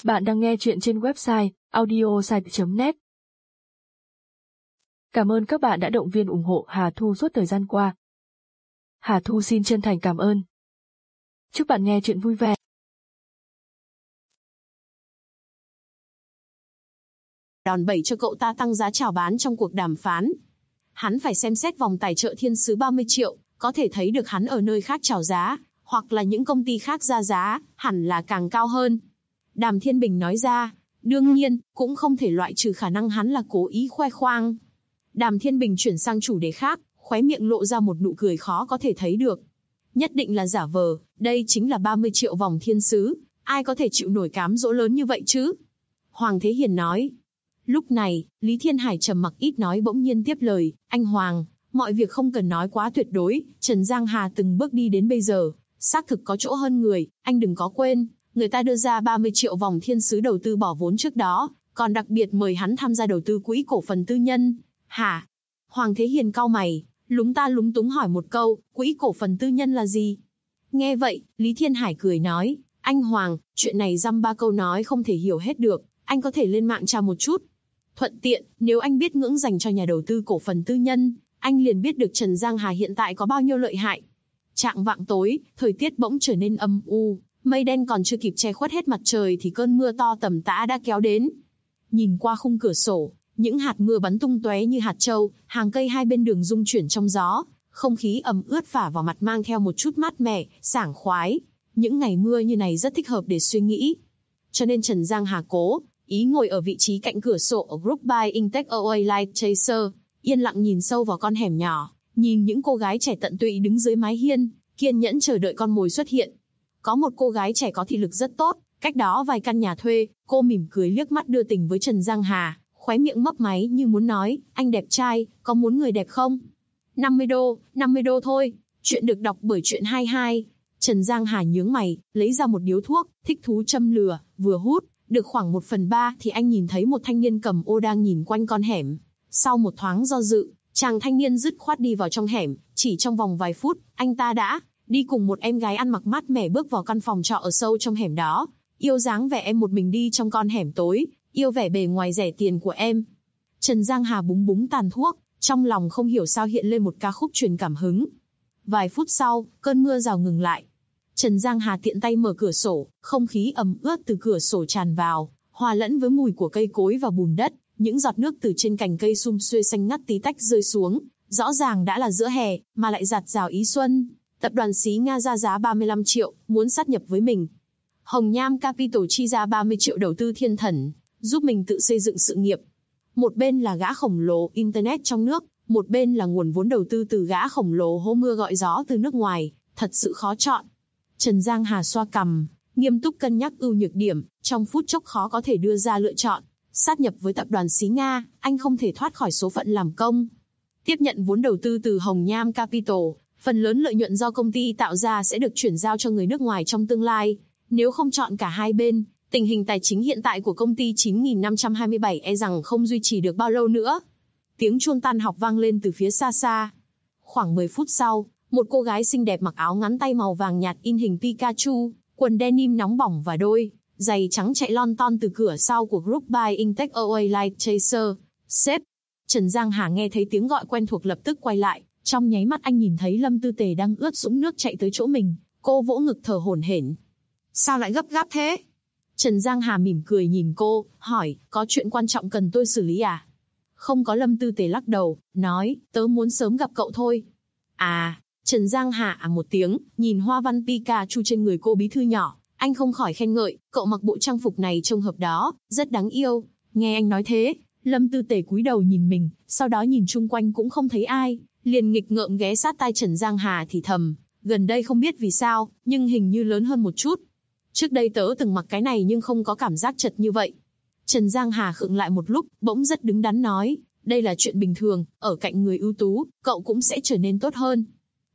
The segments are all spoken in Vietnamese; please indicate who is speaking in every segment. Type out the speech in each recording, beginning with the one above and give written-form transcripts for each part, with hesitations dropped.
Speaker 1: Bạn đang nghe chuyện trên website audiosite.net. Cảm ơn các bạn đã động viên ủng hộ Hà Thu suốt thời gian qua. Hà Thu xin chân thành cảm ơn. Chúc bạn nghe chuyện vui vẻ.
Speaker 2: Đòn bẩy cho cậu ta tăng giá chào bán trong cuộc đàm phán. Hắn phải xem xét vòng tài trợ thiên sứ 30 triệu, có thể thấy được hắn ở nơi khác chào giá, hoặc là những công ty khác ra giá, hẳn là càng cao hơn. Đàm Thiên Bình nói ra, đương nhiên, cũng không thể loại trừ khả năng hắn là cố ý khoe khoang. Đàm Thiên Bình chuyển sang chủ đề khác, khóe miệng lộ ra một nụ cười khó có thể thấy được. Nhất định là giả vờ, đây chính là 30 triệu vòng thiên sứ, ai có thể chịu nổi cám dỗ lớn như vậy chứ? Hoàng Thế Hiền nói. Lúc này, Lý Thiên Hải trầm mặc ít nói bỗng nhiên tiếp lời, anh Hoàng, mọi việc không cần nói quá tuyệt đối, Trần Giang Hà từng bước đi đến bây giờ, xác thực có chỗ hơn người, anh đừng có quên, người ta đưa ra 30 triệu vòng thiên sứ đầu tư bỏ vốn trước đó, còn đặc biệt mời hắn tham gia đầu tư quỹ cổ phần tư nhân. Hả? Hoàng Thế Hiền cau mày, lúng ta lúng túng hỏi một câu, quỹ cổ phần tư nhân là gì? Nghe vậy, Lý Thiên Hải cười nói, anh Hoàng, chuyện này dăm ba câu nói không thể hiểu hết được, anh có thể lên mạng tra một chút. Thuận tiện, nếu anh biết ngưỡng dành cho nhà đầu tư cổ phần tư nhân, anh liền biết được Trần Giang Hà hiện tại có bao nhiêu lợi hại. Chạng vạng tối, thời tiết bỗng trở nên âm u, mây đen còn chưa kịp che khuất hết mặt trời thì cơn mưa to tầm tã đã kéo đến. Nhìn qua khung cửa sổ, những hạt mưa bắn tung tóe như hạt châu, hàng cây hai bên đường rung chuyển trong gió, không khí ẩm ướt phả vào mặt mang theo một chút mát mẻ, sảng khoái. Những ngày mưa như này rất thích hợp để suy nghĩ. Cho nên Trần Giang Hà cố ý ngồi ở vị trí cạnh cửa sổ ở Group by Intech OA Light Chaser, yên lặng nhìn sâu vào con hẻm nhỏ, nhìn những cô gái trẻ tận tụy đứng dưới mái hiên, kiên nhẫn chờ đợi con mồi xuất hiện. Có một cô gái trẻ có thị lực rất tốt, cách đó vài căn nhà thuê, cô mỉm cười liếc mắt đưa tình với Trần Giang Hà, khóe miệng mấp máy như muốn nói, anh đẹp trai, có muốn người đẹp không? 50 đô thôi, chuyện được đọc bởi Truyện 22. Trần Giang Hà nhướng mày, lấy ra một điếu thuốc, thích thú châm lửa, vừa hút, được khoảng 1/3 thì anh nhìn thấy một thanh niên cầm ô đang nhìn quanh con hẻm. Sau một thoáng do dự, chàng thanh niên dứt khoát đi vào trong hẻm, chỉ trong vòng vài phút, anh ta đã đi cùng một em gái ăn mặc mát mẻ bước vào căn phòng trọ ở sâu trong hẻm đó. Yêu dáng vẻ em một mình đi trong con hẻm tối, yêu vẻ bề ngoài rẻ tiền của em. Trần Giang Hà búng búng tàn thuốc, trong lòng không hiểu sao hiện lên một ca khúc truyền cảm hứng. Vài phút sau, cơn mưa rào ngừng lại. Trần Giang Hà tiện tay mở cửa sổ, không khí ẩm ướt từ cửa sổ tràn vào, hòa lẫn với mùi của cây cối và bùn đất, những giọt nước từ trên cành cây sum xuê xanh ngắt tí tách rơi xuống, rõ ràng đã là giữa hè, mà lại rạt rào ý xuân. Tập đoàn xí Nga ra giá 35 triệu, muốn sát nhập với mình. Hồng Nham Capital chi ra 30 triệu đầu tư thiên thần, giúp mình tự xây dựng sự nghiệp. Một bên là gã khổng lồ Internet trong nước, một bên là nguồn vốn đầu tư từ gã khổng lồ hô mưa gọi gió từ nước ngoài, thật sự khó chọn. Trần Giang Hà xoa cằm, nghiêm túc cân nhắc ưu nhược điểm, trong phút chốc khó có thể đưa ra lựa chọn. Sát nhập với tập đoàn xí Nga, anh không thể thoát khỏi số phận làm công. Tiếp nhận vốn đầu tư từ Hồng Nham Capital, phần lớn lợi nhuận do công ty tạo ra sẽ được chuyển giao cho người nước ngoài trong tương lai. Nếu không chọn cả hai bên, tình hình tài chính hiện tại của công ty 9527 e rằng không duy trì được bao lâu nữa. Tiếng chuông tan học vang lên từ phía xa xa. Khoảng 10 phút sau, một cô gái xinh đẹp mặc áo ngắn tay màu vàng nhạt in hình Pikachu, quần denim nóng bỏng và đôi giày trắng chạy lon ton từ cửa sau của Group by Intech OA Light Chaser. Sếp. Trần Giang Hà nghe thấy tiếng gọi quen thuộc lập tức quay lại, trong nháy mắt anh nhìn thấy Lâm Tư Tề đang ướt sũng nước chạy tới chỗ mình, cô vỗ ngực thở hổn hển. Sao lại gấp gáp thế? Trần Giang Hà mỉm cười nhìn cô, hỏi, có chuyện quan trọng cần tôi xử lý à? Không có. Lâm Tư Tề lắc đầu, nói, tớ muốn sớm gặp cậu thôi. À, Trần Giang Hà một tiếng, nhìn hoa văn Pikachu trên người cô bí thư nhỏ, anh không khỏi khen ngợi, cậu mặc bộ trang phục này trông hợp đó, rất đáng yêu. Nghe anh nói thế, Lâm Tư Tề cúi đầu nhìn mình, sau đó nhìn chung quanh cũng không thấy ai, liền nghịch ngợm ghé sát tai Trần Giang Hà thì thầm, gần đây không biết vì sao, nhưng hình như lớn hơn một chút. Trước đây tớ từng mặc cái này nhưng không có cảm giác chật như vậy. Trần Giang Hà khựng lại một lúc, bỗng rất đứng đắn nói, đây là chuyện bình thường, ở cạnh người ưu tú, cậu cũng sẽ trở nên tốt hơn.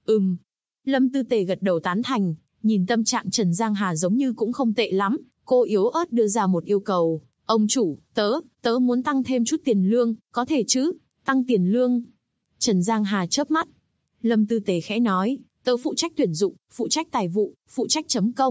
Speaker 2: Lâm Tư Tề gật đầu tán thành, nhìn tâm trạng Trần Giang Hà giống như cũng không tệ lắm, cô yếu ớt đưa ra một yêu cầu, ông chủ, tớ muốn tăng thêm chút tiền lương, có thể chứ, tăng tiền lương. Trần Giang Hà chớp mắt. Lâm Tư Tề khẽ nói, tớ phụ trách tuyển dụng, phụ trách tài vụ, phụ trách chấm công,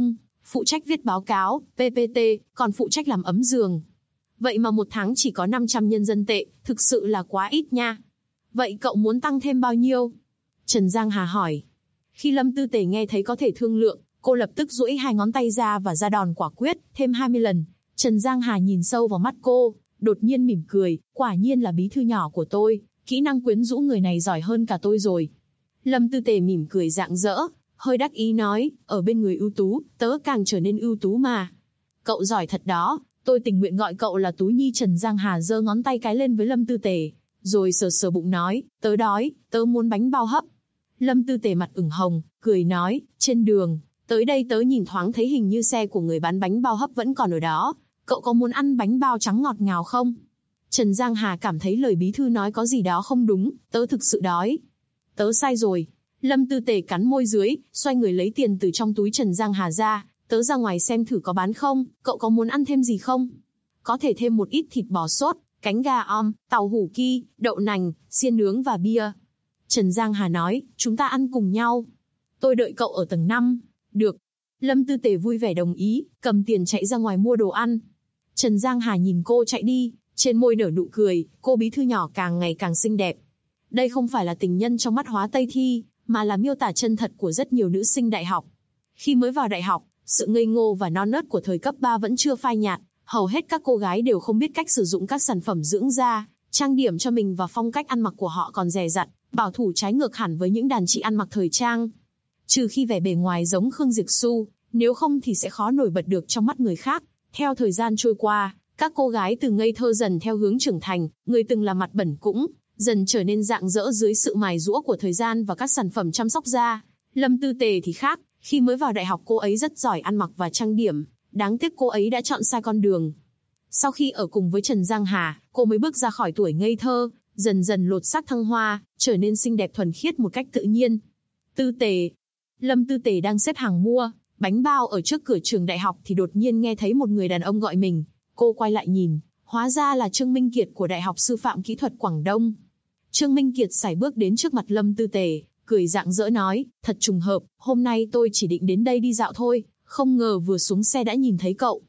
Speaker 2: phụ trách viết báo cáo, PPT, còn phụ trách làm ấm giường. Vậy mà một tháng chỉ có 500 nhân dân tệ, thực sự là quá ít nha. Vậy cậu muốn tăng thêm bao nhiêu? Trần Giang Hà hỏi. Khi Lâm Tư Tề nghe thấy có thể thương lượng, cô lập tức duỗi 2 ngón tay ra và ra đòn quả quyết, thêm 20 lần. Trần Giang Hà nhìn sâu vào mắt cô, đột nhiên mỉm cười, quả nhiên là bí thư nhỏ của tôi, kỹ năng quyến rũ người này giỏi hơn cả tôi rồi. Lâm Tư Tề mỉm cười rạng rỡ, hơi đắc ý nói, ở bên người ưu tú, tớ càng trở nên ưu tú mà. Cậu giỏi thật đó, tôi tình nguyện gọi cậu là Tú Nhi. Trần Giang Hà giơ ngón tay cái lên với Lâm Tư Tề, rồi sờ sờ bụng nói, tớ đói, tớ muốn bánh bao hấp. Lâm Tư Tề mặt ửng hồng, cười nói, trên đường, tới đây tớ nhìn thoáng thấy hình như xe của người bán bánh bao hấp vẫn còn ở đó, cậu có muốn ăn bánh bao trắng ngọt ngào không? Trần Giang Hà cảm thấy lời bí thư nói có gì đó không đúng, tớ thực sự đói. Tớ sai rồi. Lâm Tư Tề cắn môi dưới, xoay người lấy tiền từ trong túi Trần Giang Hà ra, tớ ra ngoài xem thử có bán không, cậu có muốn ăn thêm gì không? Có thể thêm một ít thịt bò sốt, cánh gà om, tàu hủ ki, đậu nành, xiên nướng và bia. Trần Giang Hà nói, chúng ta ăn cùng nhau. Tôi đợi cậu ở tầng 5. Được. Lâm Tư Tề vui vẻ đồng ý, cầm tiền chạy ra ngoài mua đồ ăn. Trần Giang Hà nhìn cô chạy đi, trên môi nở nụ cười, cô bí thư nhỏ càng ngày càng xinh đẹp. Đây không phải là tình nhân trong mắt Hóa Tây Thi, mà là miêu tả chân thật của rất nhiều nữ sinh đại học. Khi mới vào đại học, sự ngây ngô và non nớt của thời cấp 3 vẫn chưa phai nhạt, hầu hết các cô gái đều không biết cách sử dụng các sản phẩm dưỡng da, trang điểm cho mình và phong cách ăn mặc của họ còn dè dặt, bảo thủ trái ngược hẳn với những đàn chị ăn mặc thời trang. Trừ khi vẻ bề ngoài giống Khương Diệp Xu, nếu không thì sẽ khó nổi bật được trong mắt người khác. Theo thời gian trôi qua, các cô gái từ ngây thơ dần theo hướng trưởng thành, người từng là mặt bẩn cũng dần trở nên rạng rỡ dưới sự mài giũa của thời gian và các sản phẩm chăm sóc da. Lâm Tư Tề thì khác, khi mới vào đại học cô ấy rất giỏi ăn mặc và trang điểm, đáng tiếc cô ấy đã chọn sai con đường. Sau khi ở cùng với Trần Giang Hà, cô mới bước ra khỏi tuổi ngây thơ, dần dần lột xác thăng hoa, trở nên xinh đẹp thuần khiết một cách tự nhiên. Tư Tề. Lâm Tư Tề đang xếp hàng mua bánh bao ở trước cửa trường đại học thì đột nhiên nghe thấy một người đàn ông gọi mình. Cô quay lại nhìn, hóa ra là Trương Minh Kiệt của Đại học Sư phạm Kỹ thuật Quảng Đông. Trương Minh Kiệt sải bước đến trước mặt Lâm Tư Tề, cười rạng rỡ nói, thật trùng hợp, hôm nay tôi chỉ định đến đây đi dạo thôi, không ngờ vừa xuống xe đã nhìn thấy cậu.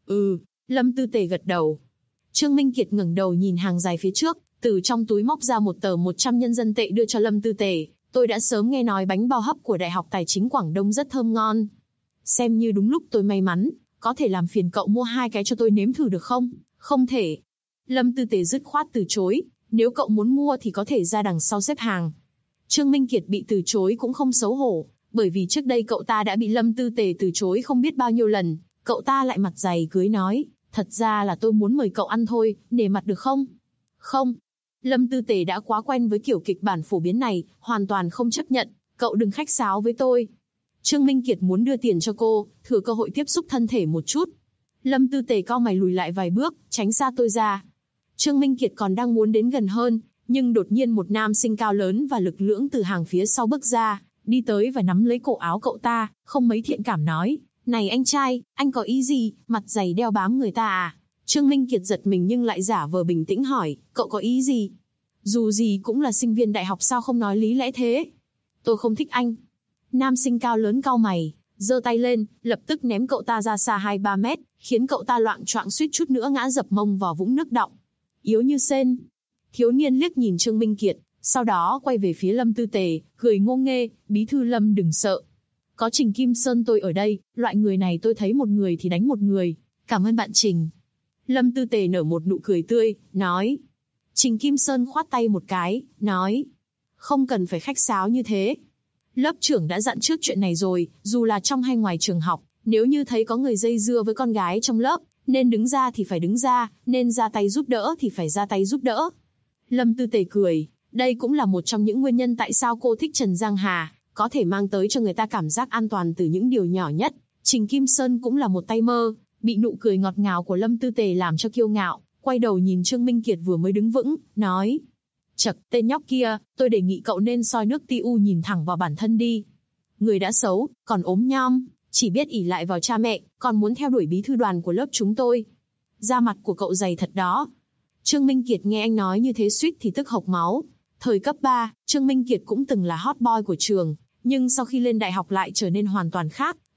Speaker 2: Lâm Tư Tề gật đầu. Trương Minh Kiệt ngẩng đầu nhìn hàng dài phía trước, từ trong túi móc ra một tờ 100 nhân dân tệ đưa cho Lâm Tư Tề. Tôi đã sớm nghe nói bánh bao hấp của Đại học Tài chính Quảng Đông rất thơm ngon. Xem như đúng lúc tôi may mắn, có thể làm phiền cậu mua 2 cái cho tôi nếm thử được không? Không thể. Lâm Tư Tề dứt khoát từ chối, nếu cậu muốn mua thì có thể ra đằng sau xếp hàng. Trương Minh Kiệt bị từ chối cũng không xấu hổ, bởi vì trước đây cậu ta đã bị Lâm Tư Tề từ chối không biết bao nhiêu lần. Cậu ta lại mặt dày cưới nói, thật ra là tôi muốn mời cậu ăn thôi, nể mặt được không? Không. Lâm Tư Tề đã quá quen với kiểu kịch bản phổ biến này, hoàn toàn không chấp nhận, cậu đừng khách sáo với tôi. Trương Minh Kiệt muốn đưa tiền cho cô, thừa cơ hội tiếp xúc thân thể một chút. Lâm Tư Tề cau mày lùi lại vài bước, tránh xa tôi ra. Trương Minh Kiệt còn đang muốn đến gần hơn, nhưng đột nhiên một nam sinh cao lớn và lực lưỡng từ hàng phía sau bước ra, đi tới và nắm lấy cổ áo cậu ta, không mấy thiện cảm nói, này anh trai, anh có ý gì, mặt dày đeo bám người ta à? Trương Minh Kiệt giật mình nhưng lại giả vờ bình tĩnh hỏi, cậu có ý gì? Dù gì cũng là sinh viên đại học sao không nói lý lẽ thế? Tôi không thích anh. Nam sinh cao lớn cau mày, giơ tay lên, lập tức ném cậu ta ra xa 2-3 mét, khiến cậu ta loạng choạng suýt chút nữa ngã dập mông vào vũng nước đọng. Yếu như sên. Thiếu niên liếc nhìn Trương Minh Kiệt, sau đó quay về phía Lâm Tư Tề, cười ngô nghê, bí thư Lâm đừng sợ. Có Trình Kim Sơn tôi ở đây, loại người này tôi thấy một người thì đánh một người. Cảm ơn bạn Trình. Lâm Tư Tề nở một nụ cười tươi, nói. Trình Kim Sơn khoát tay một cái, nói. Không cần phải khách sáo như thế. Lớp trưởng đã dặn trước chuyện này rồi, dù là trong hay ngoài trường học, nếu như thấy có người dây dưa với con gái trong lớp, nên đứng ra thì phải đứng ra, nên ra tay giúp đỡ thì phải ra tay giúp đỡ. Lâm Tư Tề cười, đây cũng là một trong những nguyên nhân tại sao cô thích Trần Giang Hà, có thể mang tới cho người ta cảm giác an toàn từ những điều nhỏ nhất. Trình Kim Sơn cũng là một tay mơ, bị nụ cười ngọt ngào của Lâm Tư Tề làm cho kiêu ngạo, quay đầu nhìn Trương Minh Kiệt vừa mới đứng vững, nói. Chậc, tên nhóc kia, tôi đề nghị cậu nên soi nước ti u nhìn thẳng vào bản thân đi. Người đã xấu, còn ốm nhom, chỉ biết ỷ lại vào cha mẹ, còn muốn theo đuổi bí thư đoàn của lớp chúng tôi. Da mặt của cậu dày thật đó. Trương Minh Kiệt nghe anh nói như thế suýt thì tức hộc máu. Thời cấp 3, Trương Minh Kiệt cũng từng là hot boy của trường, nhưng sau khi lên đại học lại trở nên hoàn toàn khác,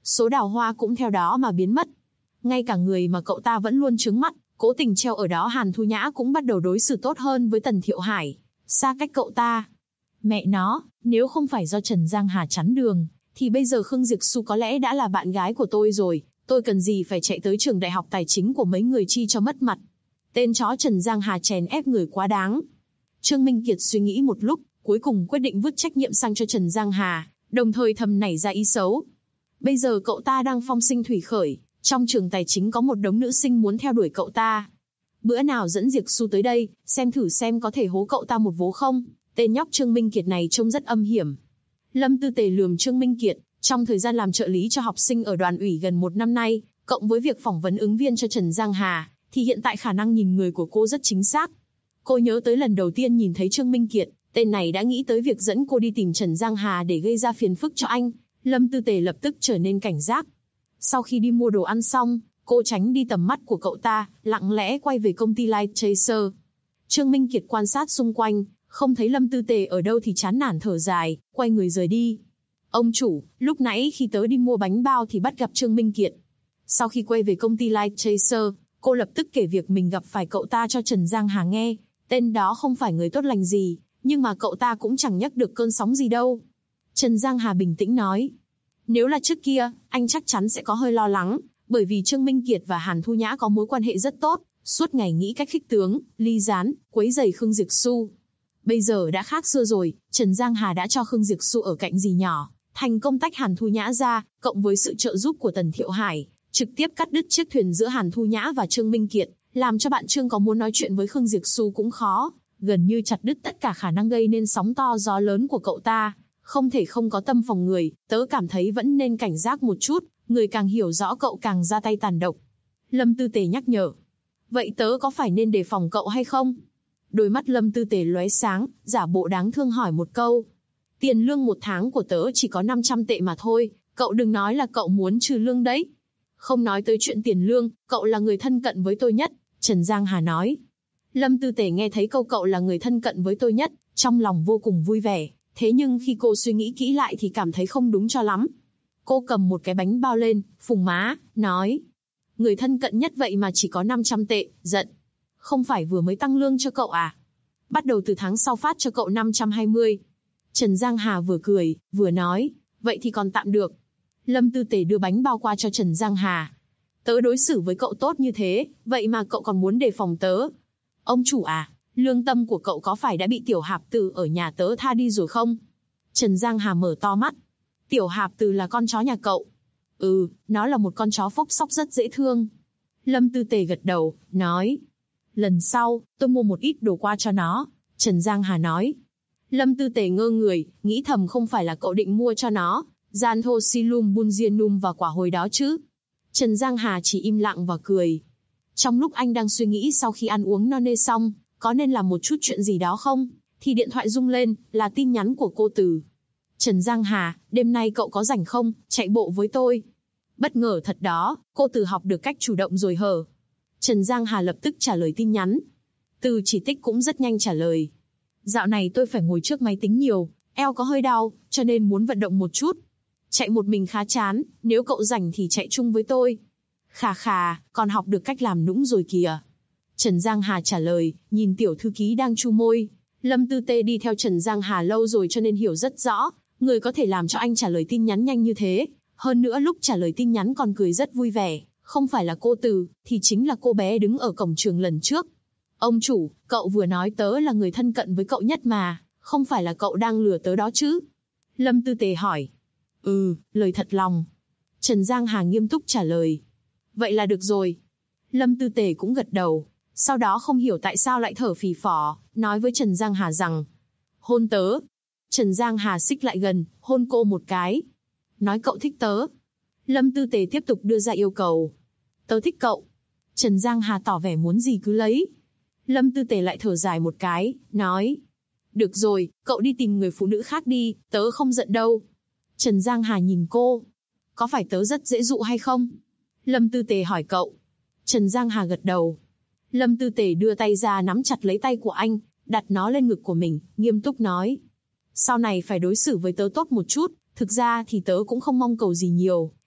Speaker 2: Số đào hoa cũng theo đó mà biến mất. Ngay cả người mà cậu ta vẫn luôn trướng mắt, cố tình treo ở đó Hàn Thu Nhã cũng bắt đầu đối xử tốt hơn với Tần Thiệu Hải, xa cách cậu ta. Mẹ nó, nếu không phải do Trần Giang Hà chắn đường, thì bây giờ Khương Diệp Xu có lẽ đã là bạn gái của tôi rồi, tôi cần gì phải chạy tới trường đại học tài chính của mấy người chi cho mất mặt. Tên chó Trần Giang Hà chèn ép người quá đáng. Trương Minh Kiệt suy nghĩ một lúc, cuối cùng quyết định vứt trách nhiệm sang cho Trần Giang Hà, đồng thời thầm nảy ra ý xấu. Bây giờ cậu ta đang phong sinh thủy khởi, trong trường tài chính có một đống nữ sinh muốn theo đuổi cậu ta. Bữa nào dẫn Diệp Xu tới đây, xem thử xem có thể hố cậu ta một vố không. Tên nhóc Trương Minh Kiệt này trông rất âm hiểm. Lâm Tư Tề lườm Trương Minh Kiệt, trong thời gian làm trợ lý cho học sinh ở đoàn ủy gần 1 năm nay, cộng với việc phỏng vấn ứng viên cho Trần Giang Hà, thì hiện tại khả năng nhìn người của cô rất chính xác. Cô nhớ tới lần đầu tiên nhìn thấy Trương Minh Kiệt, tên này đã nghĩ tới việc dẫn cô đi tìm Trần Giang Hà để gây ra phiền phức cho anh. Lâm Tư Tề lập tức trở nên cảnh giác. Sau khi đi mua đồ ăn xong, cô tránh đi tầm mắt của cậu ta, lặng lẽ quay về công ty Light Chaser. Trương Minh Kiệt quan sát xung quanh, không thấy Lâm Tư Tề ở đâu thì chán nản thở dài, quay người rời đi. Ông chủ, lúc nãy khi tớ đi mua bánh bao thì bắt gặp Trương Minh Kiệt. Sau khi quay về công ty Light Chaser, cô lập tức kể việc mình gặp phải cậu ta cho Trần Giang Hà nghe. Tên đó không phải người tốt lành gì, nhưng mà cậu ta cũng chẳng nhấc được cơn sóng gì đâu. Trần Giang Hà bình tĩnh nói. Nếu là trước kia, anh chắc chắn sẽ có hơi lo lắng, bởi vì Trương Minh Kiệt và Hàn Thu Nhã có mối quan hệ rất tốt, suốt ngày nghĩ cách khích tướng, ly gián, quấy rầy Khương Diệp Xu. Bây giờ đã khác xưa rồi, Trần Giang Hà đã cho Khương Diệp Xu ở cạnh dì nhỏ, thành công tách Hàn Thu Nhã ra, cộng với sự trợ giúp của Tần Thiệu Hải, trực tiếp cắt đứt chiếc thuyền giữa Hàn Thu Nhã và Trương Minh Kiệt, làm cho bạn Trương có muốn nói chuyện với Khương Diệp Xu cũng khó, gần như chặt đứt tất cả khả năng gây nên sóng to gió lớn của cậu ta. Không thể không có tâm phòng người, tớ cảm thấy vẫn nên cảnh giác một chút, người càng hiểu rõ cậu càng ra tay tàn độc. Lâm Tư Tề nhắc nhở. Vậy tớ có phải nên đề phòng cậu hay không? Đôi mắt Lâm Tư Tề lóe sáng, giả bộ đáng thương hỏi một câu. Tiền lương 1 tháng của tớ chỉ có 500 tệ mà thôi, cậu đừng nói là cậu muốn trừ lương đấy. Không nói tới chuyện tiền lương, cậu là người thân cận với tôi nhất, Trần Giang Hà nói. Lâm Tư Tề nghe thấy câu cậu là người thân cận với tôi nhất, trong lòng vô cùng vui vẻ. Thế nhưng khi cô suy nghĩ kỹ lại thì cảm thấy không đúng cho lắm. Cô cầm một cái bánh bao lên, phùng má, nói. Người thân cận nhất vậy mà chỉ có 500 tệ, giận. Không phải vừa mới tăng lương cho cậu à? Bắt đầu từ tháng sau phát cho cậu 520. Trần Giang Hà vừa cười, vừa nói. Vậy thì còn tạm được. Lâm Tư Tề đưa bánh bao qua cho Trần Giang Hà. Tớ đối xử với cậu tốt như thế, vậy mà cậu còn muốn đề phòng tớ. Ông chủ à? Lương tâm của cậu có phải đã bị Tiểu Hạp Từ ở nhà tớ tha đi rồi không? Trần Giang Hà mở to mắt. Tiểu Hạp Từ là con chó nhà cậu? Ừ, nó là một con chó phốc sóc rất dễ thương. Lâm Tư Tề gật đầu, nói. Lần sau, tôi mua một ít đồ qua cho nó, Trần Giang Hà nói. Lâm Tư Tề ngơ người, nghĩ thầm không phải là cậu định mua cho nó Xanthoxylum bunzianum và quả hồi đó chứ. Trần Giang Hà chỉ im lặng và cười. Trong lúc anh đang suy nghĩ sau khi ăn uống no nê xong, có nên làm một chút chuyện gì đó không, thì điện thoại rung lên, là tin nhắn của cô Từ. Trần Giang Hà, đêm nay cậu có rảnh không, chạy bộ với tôi. Bất ngờ thật đó, cô Từ học được cách chủ động rồi hở. Trần Giang Hà lập tức trả lời tin nhắn. Từ Chỉ Tích cũng rất nhanh trả lời. Dạo này tôi phải ngồi trước máy tính nhiều, eo có hơi đau, cho nên muốn vận động một chút. Chạy một mình khá chán, nếu cậu rảnh thì chạy chung với tôi. Khà khà, còn học được cách làm nũng rồi kìa. Trần Giang Hà trả lời, nhìn tiểu thư ký đang chu môi. Lâm Tư Tê đi theo Trần Giang Hà lâu rồi cho nên hiểu rất rõ, người có thể làm cho anh trả lời tin nhắn nhanh như thế. Hơn nữa lúc trả lời tin nhắn còn cười rất vui vẻ, không phải là cô Từ, thì chính là cô bé đứng ở cổng trường lần trước. Ông chủ, cậu vừa nói tớ là người thân cận với cậu nhất mà, không phải là cậu đang lừa tớ đó chứ? Lâm Tư Tề hỏi. Ừ, lời thật lòng. Trần Giang Hà nghiêm túc trả lời. Vậy là được rồi. Lâm Tư Tề cũng gật đầu. Sau đó không hiểu tại sao lại thở phì phò, nói với Trần Giang Hà rằng. Hôn tớ. Trần Giang Hà xích lại gần, hôn cô một cái. Nói cậu thích tớ. Lâm Tư Tề tiếp tục đưa ra yêu cầu. Tớ thích cậu. Trần Giang Hà tỏ vẻ muốn gì cứ lấy. Lâm Tư Tề lại thở dài một cái, nói. Được rồi, cậu đi tìm người phụ nữ khác đi, tớ không giận đâu. Trần Giang Hà nhìn cô. Có phải tớ rất dễ dụ hay không? Lâm Tư Tề hỏi cậu. Trần Giang Hà gật đầu. Lâm Tư Tề đưa tay ra nắm chặt lấy tay của anh, đặt nó lên ngực của mình, nghiêm túc nói. Sau này phải đối xử với tớ tốt một chút, thực ra thì tớ cũng không mong cầu gì nhiều,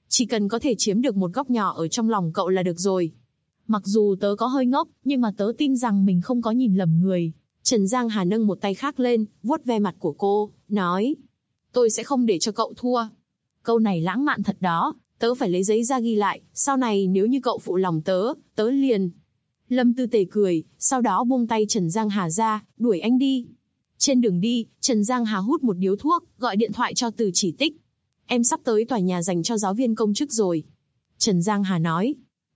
Speaker 2: Chỉ cần có thể chiếm được một góc nhỏ ở trong lòng cậu là được rồi. Mặc dù tớ có hơi ngốc, nhưng mà tớ tin rằng mình không có nhìn lầm người. Trần Giang Hà nâng một tay khác lên, vuốt ve mặt của cô, nói. Tôi sẽ không để cho cậu thua. Câu này lãng mạn thật đó, tớ phải lấy giấy ra ghi lại, sau này nếu như cậu phụ lòng tớ, tớ liền. Lâm Tư Tề cười, sau đó buông tay Trần Giang Hà ra, đuổi anh đi. Trên đường đi, Trần Giang Hà hút một điếu thuốc, gọi điện thoại cho Từ Chỉ Tích. Em sắp tới tòa nhà dành cho giáo viên công chức rồi. Trần Giang Hà nói.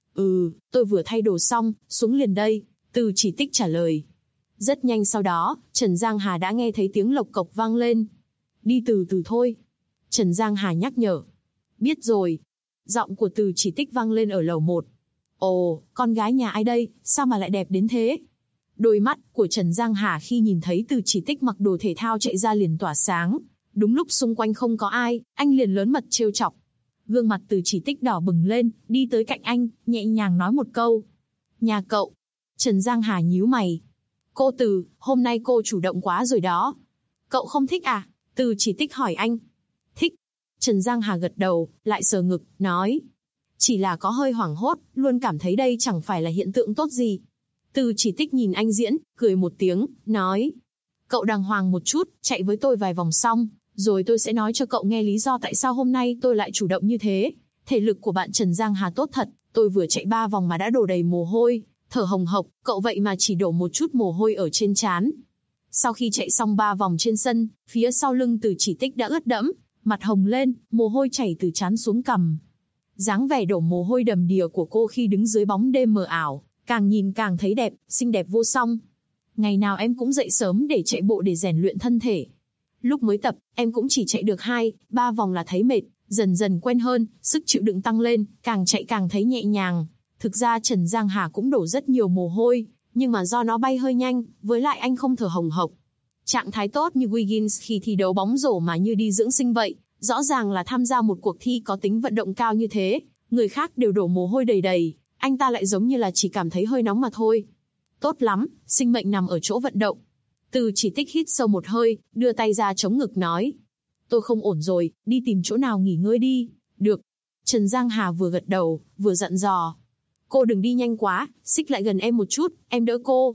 Speaker 2: Tôi vừa thay đồ xong, xuống liền đây, Từ Chỉ Tích trả lời. Rất nhanh sau đó, Trần Giang Hà đã nghe thấy tiếng lộc cộc vang lên. Đi từ từ thôi. Trần Giang Hà nhắc nhở. Biết rồi. Giọng của Từ Chỉ Tích vang lên ở lầu 1. Ồ, con gái nhà ai đây, sao mà lại đẹp đến thế? Đôi mắt của Trần Giang Hà khi nhìn thấy Từ Chỉ Tích mặc đồ thể thao chạy ra liền tỏa sáng. Đúng lúc xung quanh không có ai, anh liền lớn mật trêu chọc. Gương mặt Từ Chỉ Tích đỏ bừng lên, đi tới cạnh anh, nhẹ nhàng nói một câu. Nhà cậu. Trần Giang Hà nhíu mày. Cô Từ, hôm nay cô chủ động quá rồi đó. Cậu không thích à? Từ Chỉ Tích hỏi anh. Thích. Trần Giang Hà gật đầu, lại sờ ngực, nói. Chỉ là có hơi hoảng hốt, luôn cảm thấy đây chẳng phải là hiện tượng tốt gì. Từ Chỉ Tích nhìn anh diễn, cười một tiếng, nói. Cậu đàng hoàng một chút, chạy với tôi vài vòng xong, rồi tôi sẽ nói cho cậu nghe lý do tại sao hôm nay tôi lại chủ động như thế. Thể lực của bạn Trần Giang Hà tốt thật, tôi vừa chạy 3 vòng mà đã đổ đầy mồ hôi, thở hồng hộc, cậu vậy mà chỉ đổ một chút mồ hôi ở trên trán. Sau khi chạy xong 3 vòng trên sân, phía sau lưng Từ Chỉ Tích đã ướt đẫm, mặt hồng lên, mồ hôi chảy từ trán xuống cằm. Dáng vẻ đổ mồ hôi đầm đìa của cô khi đứng dưới bóng đêm mờ ảo, càng nhìn càng thấy đẹp, xinh đẹp vô song. Ngày nào em cũng dậy sớm để chạy bộ để rèn luyện thân thể. Lúc mới tập, em cũng chỉ chạy được 2-3 vòng là thấy mệt, dần dần quen hơn, sức chịu đựng tăng lên, càng chạy càng thấy nhẹ nhàng. Thực ra Trần Giang Hà cũng đổ rất nhiều mồ hôi, nhưng mà do nó bay hơi nhanh, với lại anh không thở hồng hộc. Trạng thái tốt như Wiggins khi thi đấu bóng rổ mà như đi dưỡng sinh vậy, rõ ràng là tham gia một cuộc thi có tính vận động cao như thế, người khác đều đổ mồ hôi đầy đầy, anh ta lại giống như là chỉ cảm thấy hơi nóng mà thôi. Tốt lắm, sinh mệnh nằm ở chỗ vận động. Từ Chỉ Tích hít sâu một hơi, đưa tay ra chống ngực nói. Tôi không ổn rồi, đi tìm chỗ nào nghỉ ngơi đi. Được. Trần Giang Hà vừa gật đầu, vừa dặn dò. Cô đừng đi nhanh quá, xích lại gần em một chút, em đỡ cô.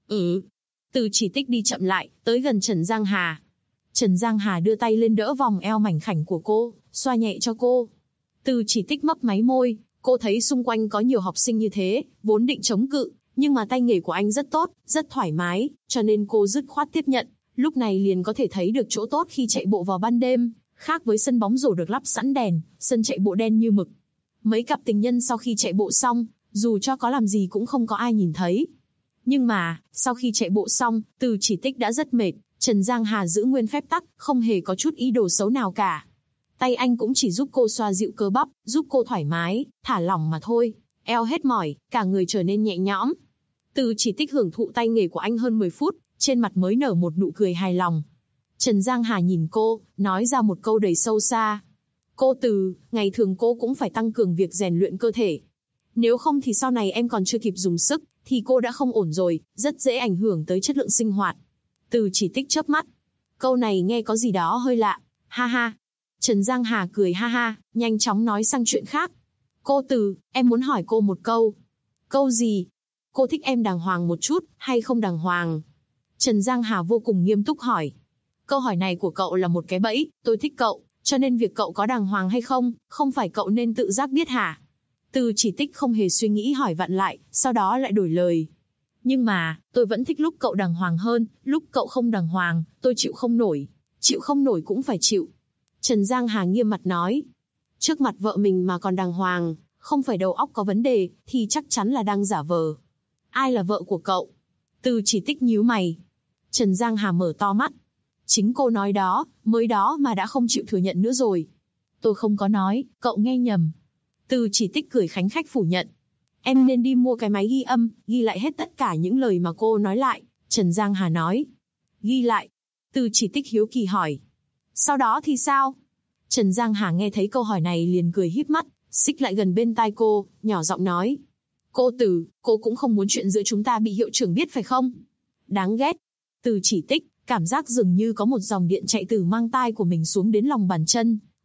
Speaker 2: Từ Chỉ Tích đi chậm lại, tới gần Trần Giang Hà. Trần Giang Hà đưa tay lên đỡ vòng eo mảnh khảnh của cô, xoa nhẹ cho cô. Từ Chỉ Tích mấp máy môi, cô thấy xung quanh có nhiều học sinh như thế, vốn định chống cự, nhưng mà tay nghề của anh rất tốt, rất thoải mái, cho nên cô dứt khoát tiếp nhận, lúc này liền có thể thấy được chỗ tốt khi chạy bộ vào ban đêm, khác với sân bóng rổ được lắp sẵn đèn, sân chạy bộ đen như mực. Mấy cặp tình nhân sau khi chạy bộ xong, dù cho có làm gì cũng không có ai nhìn thấy. Nhưng mà, sau khi chạy bộ xong, Từ Chỉ Tích đã rất mệt, Trần Giang Hà giữ nguyên phép tắc, không hề có chút ý đồ xấu nào cả. Tay anh cũng chỉ giúp cô xoa dịu cơ bắp, giúp cô thoải mái, thả lỏng mà thôi. Eo hết mỏi, cả người trở nên nhẹ nhõm. Từ Chỉ Tích hưởng thụ tay nghề của anh hơn 10 phút, trên mặt mới nở một nụ cười hài lòng. Trần Giang Hà nhìn cô, nói ra một câu đầy sâu xa. Cô Từ, ngày thường cô cũng phải tăng cường việc rèn luyện cơ thể. Nếu không thì sau này em còn chưa kịp dùng sức, thì cô đã không ổn rồi, rất dễ ảnh hưởng tới chất lượng sinh hoạt. Từ Chỉ Tích chớp mắt. Câu này nghe có gì đó hơi lạ, ha ha. Trần Giang Hà cười ha ha, nhanh chóng nói sang chuyện khác. Cô Từ, em muốn hỏi cô một câu. Câu gì? Cô thích em đàng hoàng một chút, hay không đàng hoàng? Trần Giang Hà vô cùng nghiêm túc hỏi. Câu hỏi này của cậu là một cái bẫy, tôi thích cậu, cho nên việc cậu có đàng hoàng hay không, không phải cậu nên tự giác biết hả? Từ Chỉ Tích không hề suy nghĩ hỏi vặn lại, sau đó lại đổi lời. Nhưng mà, tôi vẫn thích lúc cậu đàng hoàng hơn, lúc cậu không đàng hoàng, tôi chịu không nổi. Chịu không nổi cũng phải chịu. Trần Giang Hà nghiêm mặt nói. Trước mặt vợ mình mà còn đàng hoàng, không phải đầu óc có vấn đề, thì chắc chắn là đang giả vờ. Ai là vợ của cậu? Từ Chỉ Tích nhíu mày. Trần Giang Hà mở to mắt. Chính cô nói đó, mới đó mà đã không chịu thừa nhận nữa rồi. Tôi không có nói, cậu nghe nhầm. Từ Chỉ Tích cười khánh khách phủ nhận. Em nên đi mua cái máy ghi âm, ghi lại hết tất cả những lời mà cô nói lại. Trần Giang Hà nói. Ghi lại. Từ Chỉ Tích hiếu kỳ hỏi. Sau đó thì sao? Trần Giang Hà nghe thấy câu hỏi này liền cười híp mắt, xích lại gần bên tai cô, nhỏ giọng nói. Cô Từ, cô cũng không muốn chuyện giữa chúng ta bị hiệu trưởng biết phải không? Đáng ghét. Từ Chỉ Tích, cảm giác dường như có một dòng điện chạy từ mang tai của mình xuống đến lòng bàn chân.